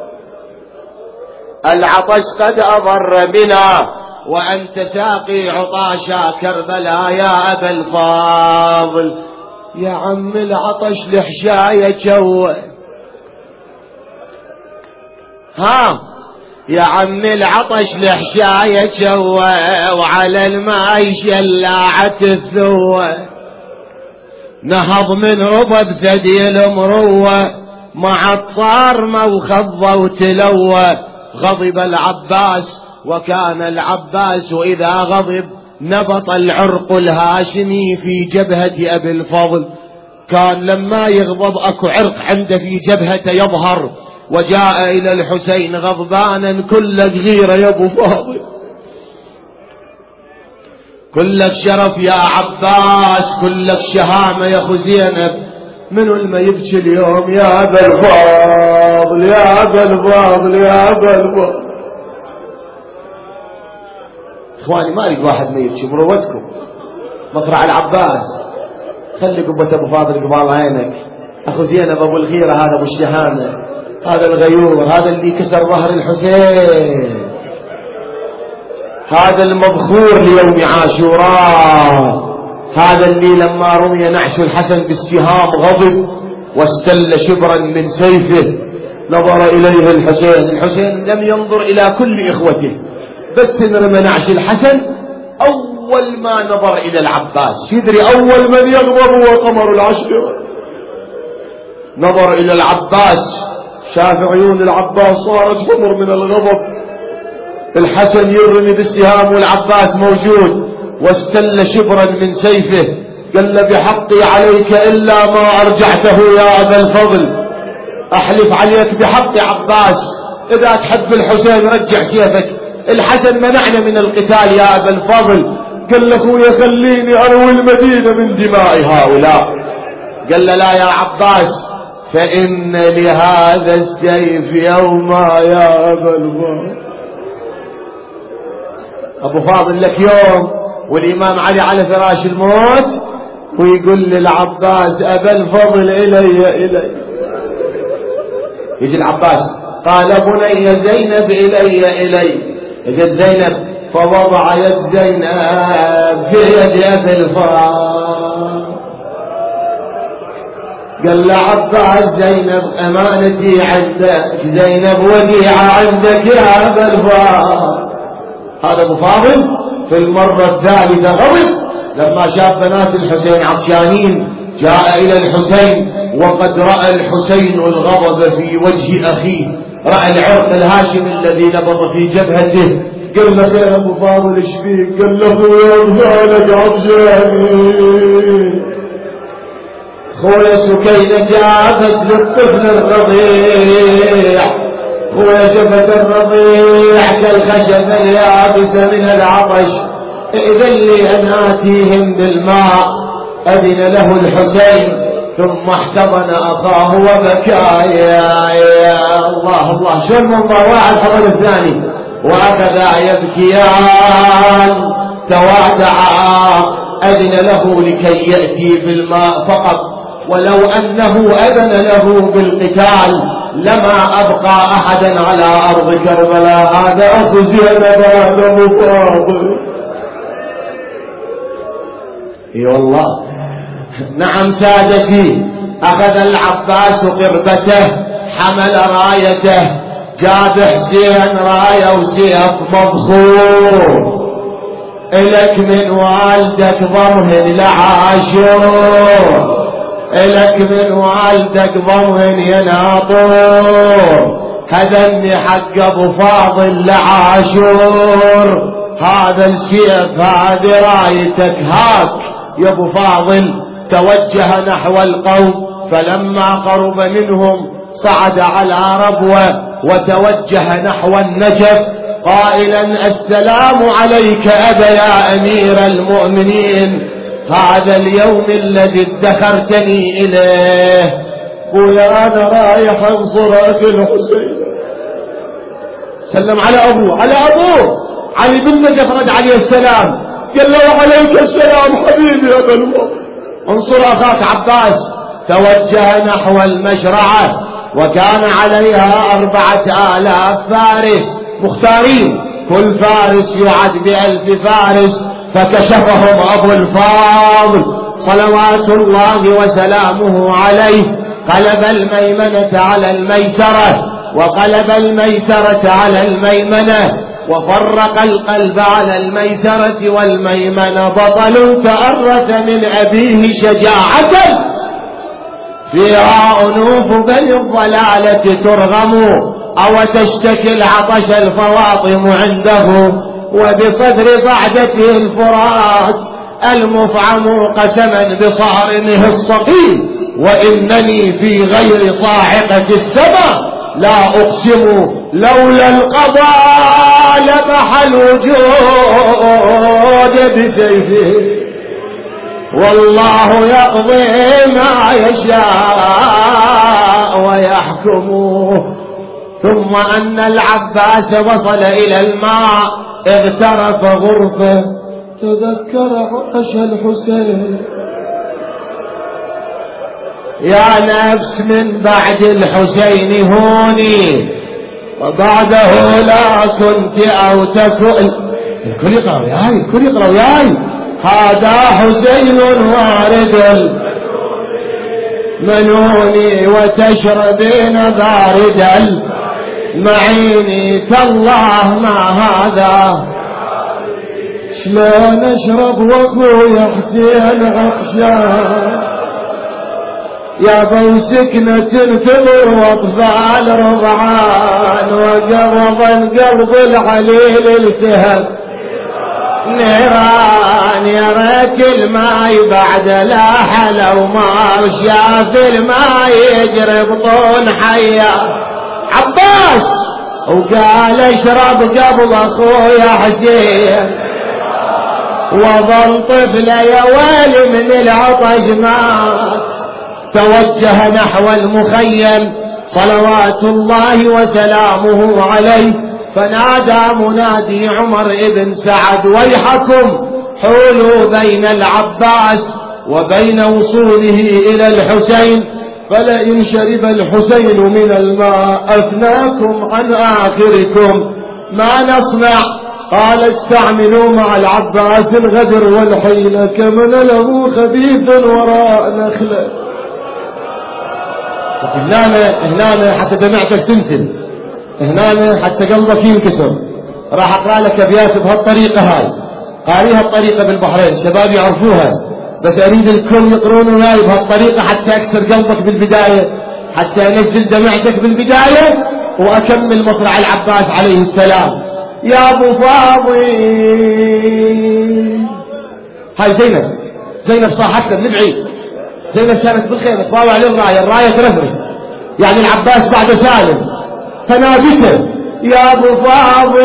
S1: العطش قد أضر بنا، وأنت ساقي عطاشا كربلاء يا أبا الفاضل. يا عم العطش لحشاية جوه، ها يا عم العطش لحشاية شوى وعلى الماي شلاعة الثوى نهض من ربب ثدي المروة مع الصارمة وخضة وتلوى غضب العباس وكان العباس إذا غضب نبط العرق الهاشمي في جبهة أبي الفضل. كان لما يغضب أكو عرق عنده في جبهته يظهر. وجاء إلى الحسين غضبانا كلك غيرة يا أبو فاضل كلك شرف يا عباس كلك شهامة يا أخو زينب. منو الما يبكي اليوم يا أبا الفاضل يا أبا الفاضل يا أبا الفاضل. إخواني ما أريد واحد ما يبكي مروتكم مطرع العباس. خلي قبة أبو فاضل قبال عينك أخو زينب أبو الغيرة هذا أبو الشهامة هذا الغيور هذا اللي كسر ظهر الحسين هذا المبخور ليوم عاشوراء هذا اللي لما رمي نعش الحسن بالسهام غضب واستل شبرا من سيفه نظر إليه الحسين. الحسين لم ينظر إلى كل إخوته بس رمى نعش الحسن أول ما نظر إلى العباس. يدري أول من يغضب هو قمر العشيرة. نظر إلى العباس شاف عيون العباس صارت حمر من الغضب. الحسن يرمي بالسهام والعباس موجود واستل شبرا من سيفه قال له بحقي عليك إلا ما أرجعته يا أبا الفضل. أحلف عليك بحق عباس إذا تحب الحسين رجع سيفك. الحسن منعنا من القتال يا أبا الفضل. قال له أخويا خليني أروي المدينة من دماء هؤلاء. قال له لا يا عباس فإن لهذا السيف يوما يا أبا الفضل. أبو فاضل لك يوم والإمام علي على فراش الموت ويقول للعباس أبا الفضل إلي. يجي العباس قال بني زينب إلي. يجي زينب فوضع يد زينب في يد أبي الفضل. قال له عباس زينب أمانتي عندك زينب وديعة عندك يا أبا الفضل. هذا أبو فاضل في المرة الثالثة غضب لما شاف بنات الحسين عطشانين. جاء إلى الحسين وقد رأى الحسين الغضب في وجه أخيه رأى العرق الهاشم الذي نبض في جبهته. قال له يا أبو فاضل ايش فيك؟ قال له خويا عطشانين. خويا سكينة جابت للطفل الرضيع خويا شفت الرضيع كالخشب اليابس من العطش إذن لي أن آتيهم بالماء. أذن له الحسين ثم احتضن أخاه وبكى يا الله شو المنظر. واحد حضن الثاني وأخذا يبكيان توادعا. أذن له لكي يأتي بالماء فقط ولو أنه أذن له بالقتال لما أبقى أحدا على أرض كربلاء. هذا أخو زينب هذا أبو فاضل. اي والله. نعم سادتي. أخذ العباس قربته حمل رايته جاب حسين راية وسيف مبخور. إلك من والدك ضمهن لعاشور إلك من والدك ضمهن يناطور. هدني حق أبو فاضل لعاشور. هذا السيف هذه رايتك هاك يا أبو فاضل. توجه نحو القوم فلما قرب منهم صعد على ربوة وتوجه نحو النجف قائلا السلام عليك أبا يا أمير المؤمنين. هذا اليوم الذي ادخرتني إليه. ويا أنا رايح أنصر أخي الحسين. سلم على أبوه علي بن نجف رد عليه السلام. قال له وعليك السلام حبيبي يا ابن انصر أخاك عباس. توجه نحو المشرعة وكان عليها 4000 فارس مختارين كل فارس يعد ب1000 فارس. فكشفهم أبو الفاضل صلوات الله وسلامه عليه قلب الميمنة على الميسرة وقلب الميسرة على الميمنة وفرق القلب على الميسرة والميمنة. بطل تأرث من أبيه شجاعة فيها أنوف بني الضلالة ترغم أو تشتكي العطش الفواطم عنده وبصدر ضعدته الفرات المفعم قسما بصارمه الصقيل وإنني في غير صاعقة السماء لا أقسم لولا القضاء لمح الوجود بسيفه والله يقضي ما يشاء ويحكم. ثم أن العباس وصل إلى الماء اغترف غرفه تذكر عطش الحسين. يا نفس من بعد الحسين هوني وبعده لا كنت أو تكون. الكل يقرأ وياي الكل يقرأ وياي. هذا حسين وارد المنوني وتشربين بارد المعيني تالله ما هذا شلون اشرب واخويا حسين عطشان يا بو سكنة تنتظر واطفال رضعان وقبض القلب العليل التهب نيران يا ريت الماي بعد لا حلا وما شاف الماي يجري بطون حيا عباس وقال اشرب قبل اخويا حسين وظل طفله يا ويلي من العطش مات. توجه نحو المخيم صلوات الله وسلامه عليه فنادى منادي عمر ابن سعد ويحكم حولوا بين العباس وبين وصوله إلى الحسين فلئن شرب الحسين من الماء أثناكم عن آخركم ما نصنع. قال استعملوا مع العباس الغدر والحيلة كمن له خبيث وراء نخله. هنا حتى دمعتك تنزل هنا حتى قلبك ينكسر. راح اقرا لك ابيات بهالطريقه هاي قاريها الطريقه بالبحرين الشباب يعرفوها بس اريد الكل يقرون وياي بهالطريقه حتى اكسر قلبك بالبدايه حتى انزل دمعتك بالبدايه واكمل مصرع العباس عليه السلام. يا ابو فاضل هاي زينب صاحتنا من بعيد. زينب كانت بالخير تطاوع على الرايه ترفرف يعني العباس بعد سالم فنابته. يا ابو فاضل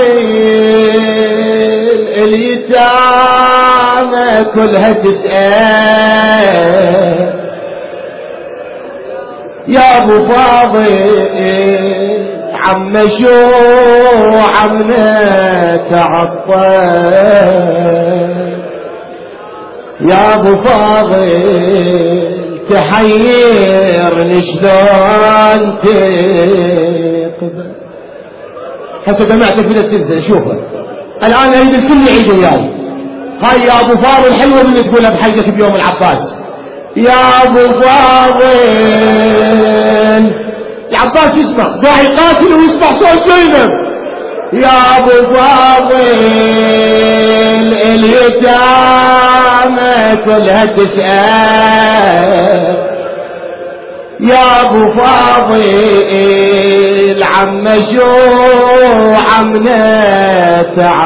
S1: اليتامى كلها تسأل يا ابو فاضل عم شو عمنا تعطل يا ابو فاضل تحيرني شلون تقبل. هسه دمعتك بدأت تنزل شوفها الآن أريد الكل يعيد وياي. هاي يا أبو فاضل حلوة اللي تقولها بحلقك بيوم العباس. يا أبو فاضل العباس يسمع قاعد يقاتل ويسمع صوت زينب. يا أبو فاضل اليتامى كلها تسأل يا ابو فاضل عم شو عمنا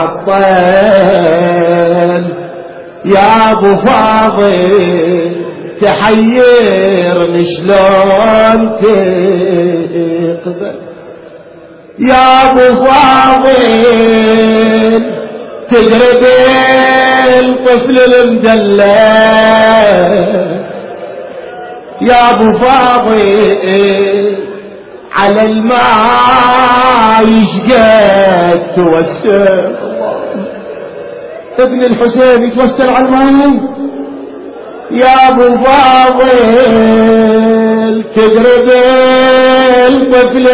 S1: تعطل يا ابو فاضل تحيرني شلون تقبل. يا ابو فاضل تدري بالطفل المدلل يا ابو فاضل على الماء يشقد توسل. ابن الحسين يتوسل على الماء. يا ابو فاضل تقرب الطفل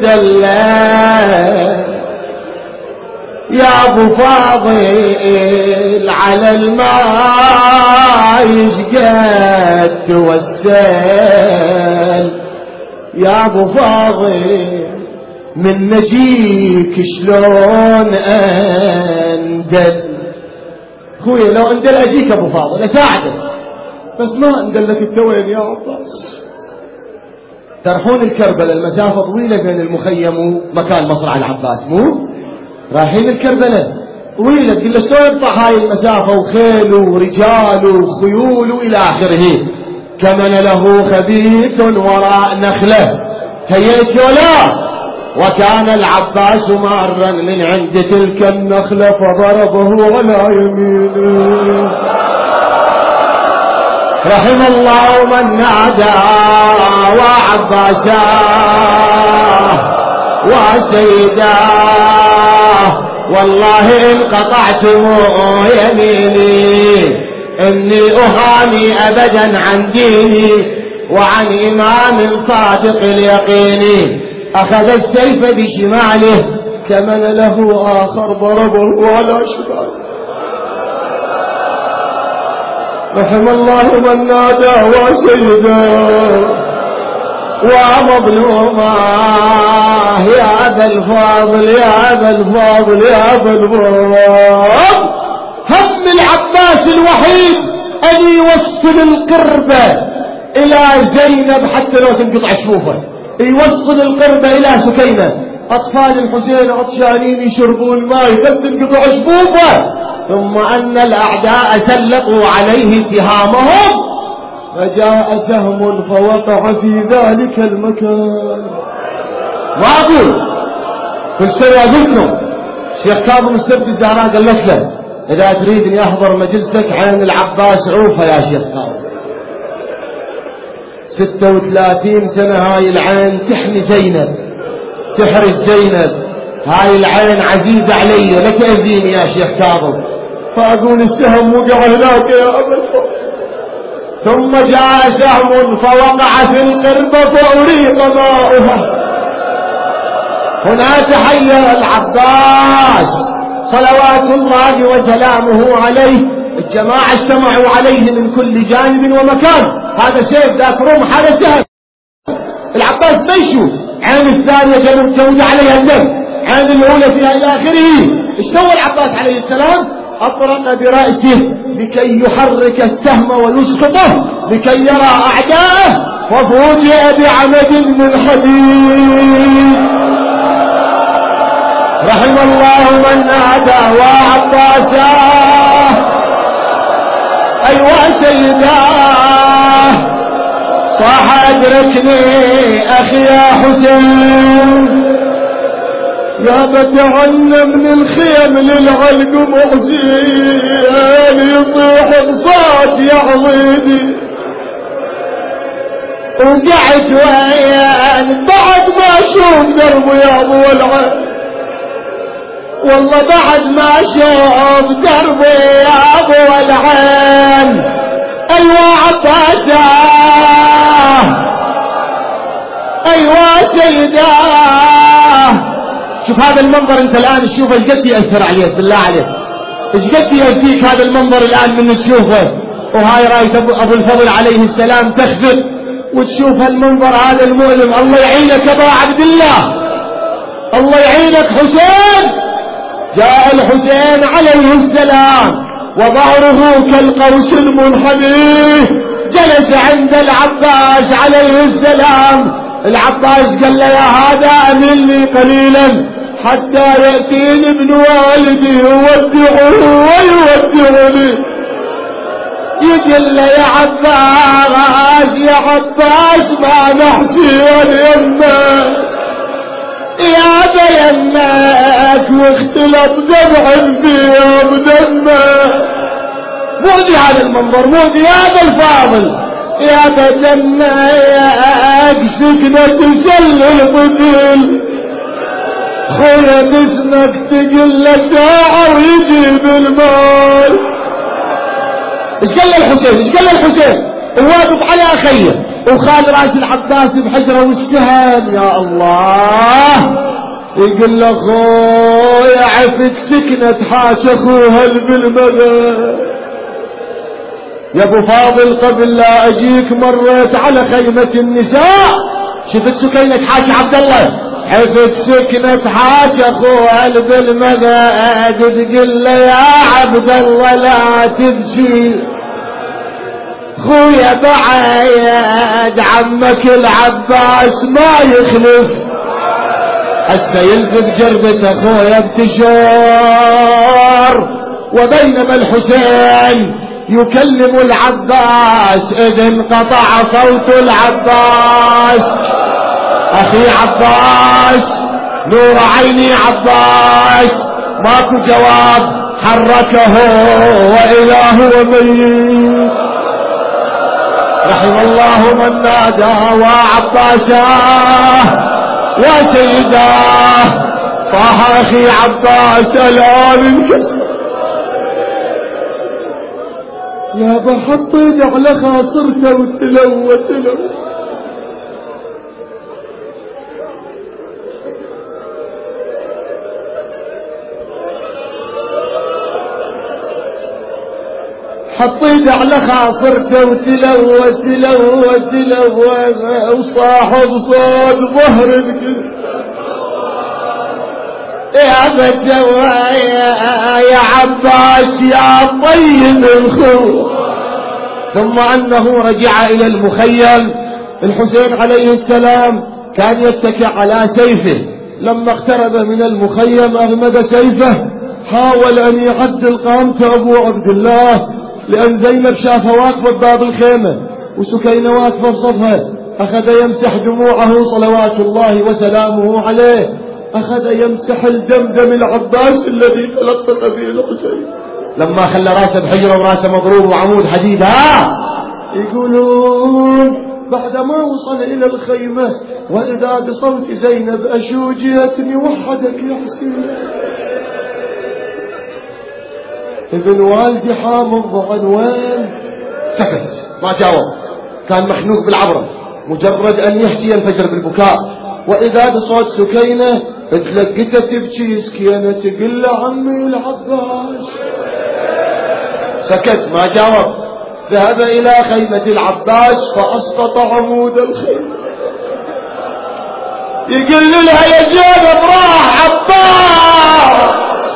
S1: المدلل يا ابو فاضل على الماء يشقد توسل. يا ابو فاضل من نجيك شلون اندل. خويا لو اندل اجيك ابو فاضل اساعدك، بس ما اندل لك انت وين يا عباس؟ ترحون الكربلاء المسافة طويلة بين المخيم ومكان مصرع العباس، مو رايحين الكربلاء طويلة، تقول له شلون يقطع هاي المسافة وخيل ورجال وخيول والى اخره. كمن له خبيث وراء نخله، هيت ولا؟ وكان العباس مارا من عند تلك النخلة فضربه على يمينه. رحم الله من نادى وعباسا وسيدا، والله إن قطعتم يميني إني أهاني أبدا عن ديني وعن إمام صادق اليقين. أخذ السيف بشماله كمن له آخر ضربه على شماله. رحم الله من نادى وسيدا ومظلوما يا أبا الفاضل يا أبا الفاضل يا أبا الفاضل. هم العباس الوحيد أن يوصل القربة إلى زينب حتى لو تنقطع شفوفه، يوصل القربة إلى سكينة. أطفال الحسين عطشانين يشربون ماء بس تنقطع شفوفه. ثم أن الأعداء سلطوا عليه سهامهم فجاء سهم فوقع في ذلك المكان. واقول كل شيء أقولكم، الشيخ كاظم السبت الزهراء قالت له إذا تريد أن يحضر مجلسك عين العباس عوفها يا شيخ كاظم. 36 سنة هاي العين تحمي زينب، تحرس زينب، هاي العين عزيزة علي، لا تأذيني يا شيخ كاظم. فأقول السهم وقع هناك يا أبا الفضل. ثم جاء سهم فوقع في القربة فأريق ماؤها. هنا تحير العباس صلوات الله وسلامه عليه. الجماعة اجتمعوا عليه من كل جانب ومكان، هذا سيف ذاك رمح هذا سهم. العباس ما يشوف، عين الثانية جنب تود عليها الدم، عين الأولى فيها إلى آخره. ايش سوى العباس عليه السلام؟ أطرق برأسه لكي يحرك السهم ويسقطه لكي يرى أعداءه، وفوجئ بعمد من حديد. رحم الله من نادى وعباسا أيوا سيداه. صاح أدركني أخي يا حسين، يا بتعن من الخيم للعلق محزين، يصيح صوت يا عضيدي. وقعت وين بعد ما اشوف دربه يا ابو العين، والله بعد ما اشوف دربه يا ابو العين. ايوا عباسا ايوا سيداه. شوف هذا المنظر انت الان تشوفه ايش قد يأثر عليك بالله عليك، ايش قد يأذيك هذا المنظر الان من تشوفه. وهاي رايت ابو الفضل عليه السلام تخفت وتشوف هالمنظر هذا المؤلم. الله يعينك ابا عبد الله، الله يعينك حسين. جاء الحسين عليه السلام وظهره كالقوس المنحني، جلس عند العباس عليه السلام. العباس قال له يا هذا أملني قليلا حتى يأتيني ابن والدي يودعه ويودعني. يقول له يا عباس يا عباس ما نحسي اليمة يا بيمك واختلط دمع في دمه. مودي هذا المنظر، مودي هذا الفاضل يا بدنا يا سكنة تسلل طفل. خويا باسمك تقل ساعة ويجيب المال. ايش قال الحسين؟ ايش قال الحسين؟ واقف على اخيه وخال راس العباس بحجره والسهم. يا الله، يقول له خويا عفت سكنة حاش اخوها بالمدى. يا ابو فاضل قبل لا اجيك مريت على خيمة النساء، شفت سكينة حاج عبد الله حفت سكنت حاش اخوها بالمذاد تقول له يا عبد الله لا تبكي خويا بعد عمك العباس ما يخلف هسه يلفت جربة اخويا بتشور وبينما الحسين يكلم العباس اذ انقطع صوت العباس اخي عباس نور عيني عباس ماكو جواب حركه واذا هو ميت رحم الله من نادى وعباساه وسيداه صاح اخي عباس الان انكسر يا بحط ايدي على خاصرته وتلو حط ايدي على خاصرته وتلو وصاح بصوت ظهر الجسم يا بدوى يا عباس يا طيب الخو. ثم انه رجع الى المخيم. الحسين عليه السلام كان يتكئ على سيفه، لما اقترب من المخيم اغمد سيفه، حاول ان يعدل قامته ابو عبد الله، لان زينب شافها واقفه بباب الخيمه وسكينه واقفه بصفها، اخذ يمسح دموعه صلوات الله وسلامه عليه، اخذ يمسح الدم العباس الذي تلطف به الحسين لما خلى راسه بحجره وراسه مضروب وعمود حديد. يقولون بعدما وصل الى الخيمه واذا بصوت زينب اشوجيتني وحدك يا حسين، ابن والدي حامض عنوان. سكت ما جاوب، كان محنوق بالعبره، مجرد ان يحكي ينفجر بالبكاء. واذا بصوت سكينه تلقته تبكي سكينه تقول له عمي العباس. سكت ما جاوب. ذهب الى خيمه العباس فاسقط عمود الخيمه، يقول لها يا زينب راح عباس،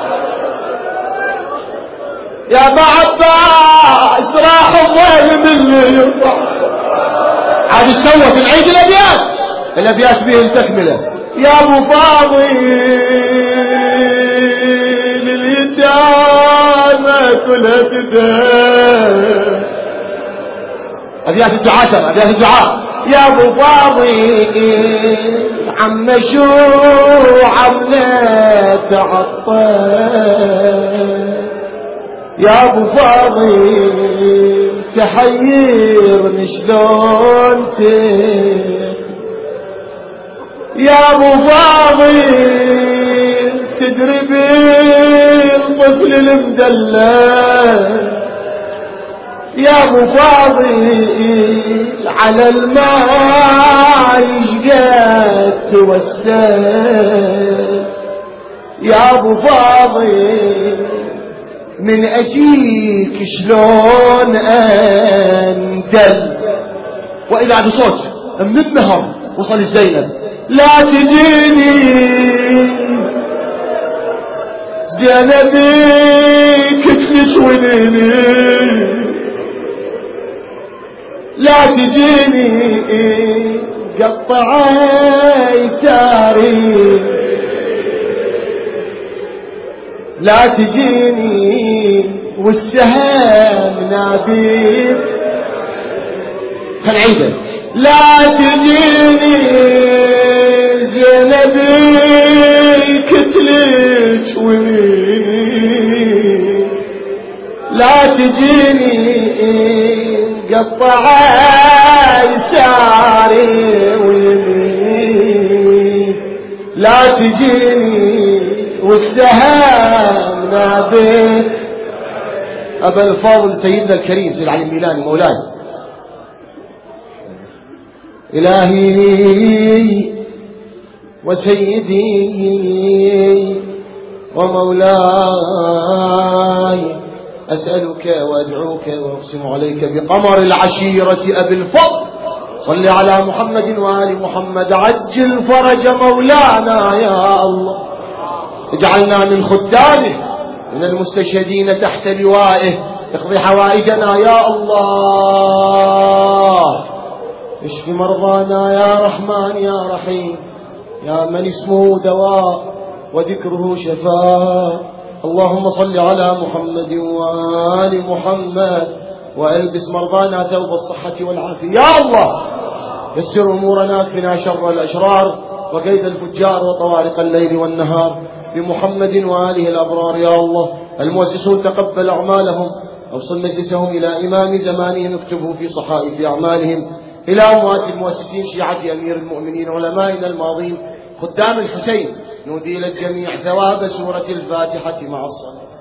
S1: يا ابا عباس راح الظل مني يرفع. عاد ايش سوت؟ نعيد الابيات به التكمله. يا ابو فاضل اليتامى كلها تدار. ابيات الدعاء ترى ابيات الدعاء. يا ابو فاضل عم شو عمنا تعطل، يا ابو فاضل تحيرني شلون يا ابو فاضل تدري بالطفل المدلل، يا ابو فاضل على الماء يشقد توسل، يا ابو فاضل من اجيك شلون اندل. واذا بصوت من النهر وصل زينب لا تجيني زينبي كتلش ونيني، لا تجيني قطع يساري، لا تجيني والسهام نابيك. خلعيده لا تجيني زينبي كتلك ويني، لا تجيني قطع يساري ويني، لا تجيني والسهام نابيك. أبا الفاضل سيدنا الكريم سيد علي الميلاني مولاي، إلهي وسيدي ومولاي أسألك وأدعوك وأقسم عليك بقمر العشيرة أبي الفضل صل على محمد وآل محمد. عجل فرج مولانا يا الله، اجعلنا من خدامه، من المستشهدين تحت لوائه. اقضي حوائجنا يا الله، اشف مرضانا يا رحمن يا رحيم، يا من اسمه دواء وذكره شفاء. اللهم صل على محمد وآل محمد، والبس مرضانا ثوب الصحة والعافية يا الله. يسر أمورنا، اكفنا شر الأشرار وكيد الفجار وطوارق الليل والنهار، بمحمد وآله الأبرار يا الله. المؤسسون تقبل أعمالهم، أوصل مجلسهم إلى إمام زمانهم، اكتبه في صحائف أعمالهم. إلى أموات المؤسسين شيعة أمير المؤمنين علمائنا الماضين خدام الحسين، نودي للجميع ثواب سورة الفاتحة مع الصلاة.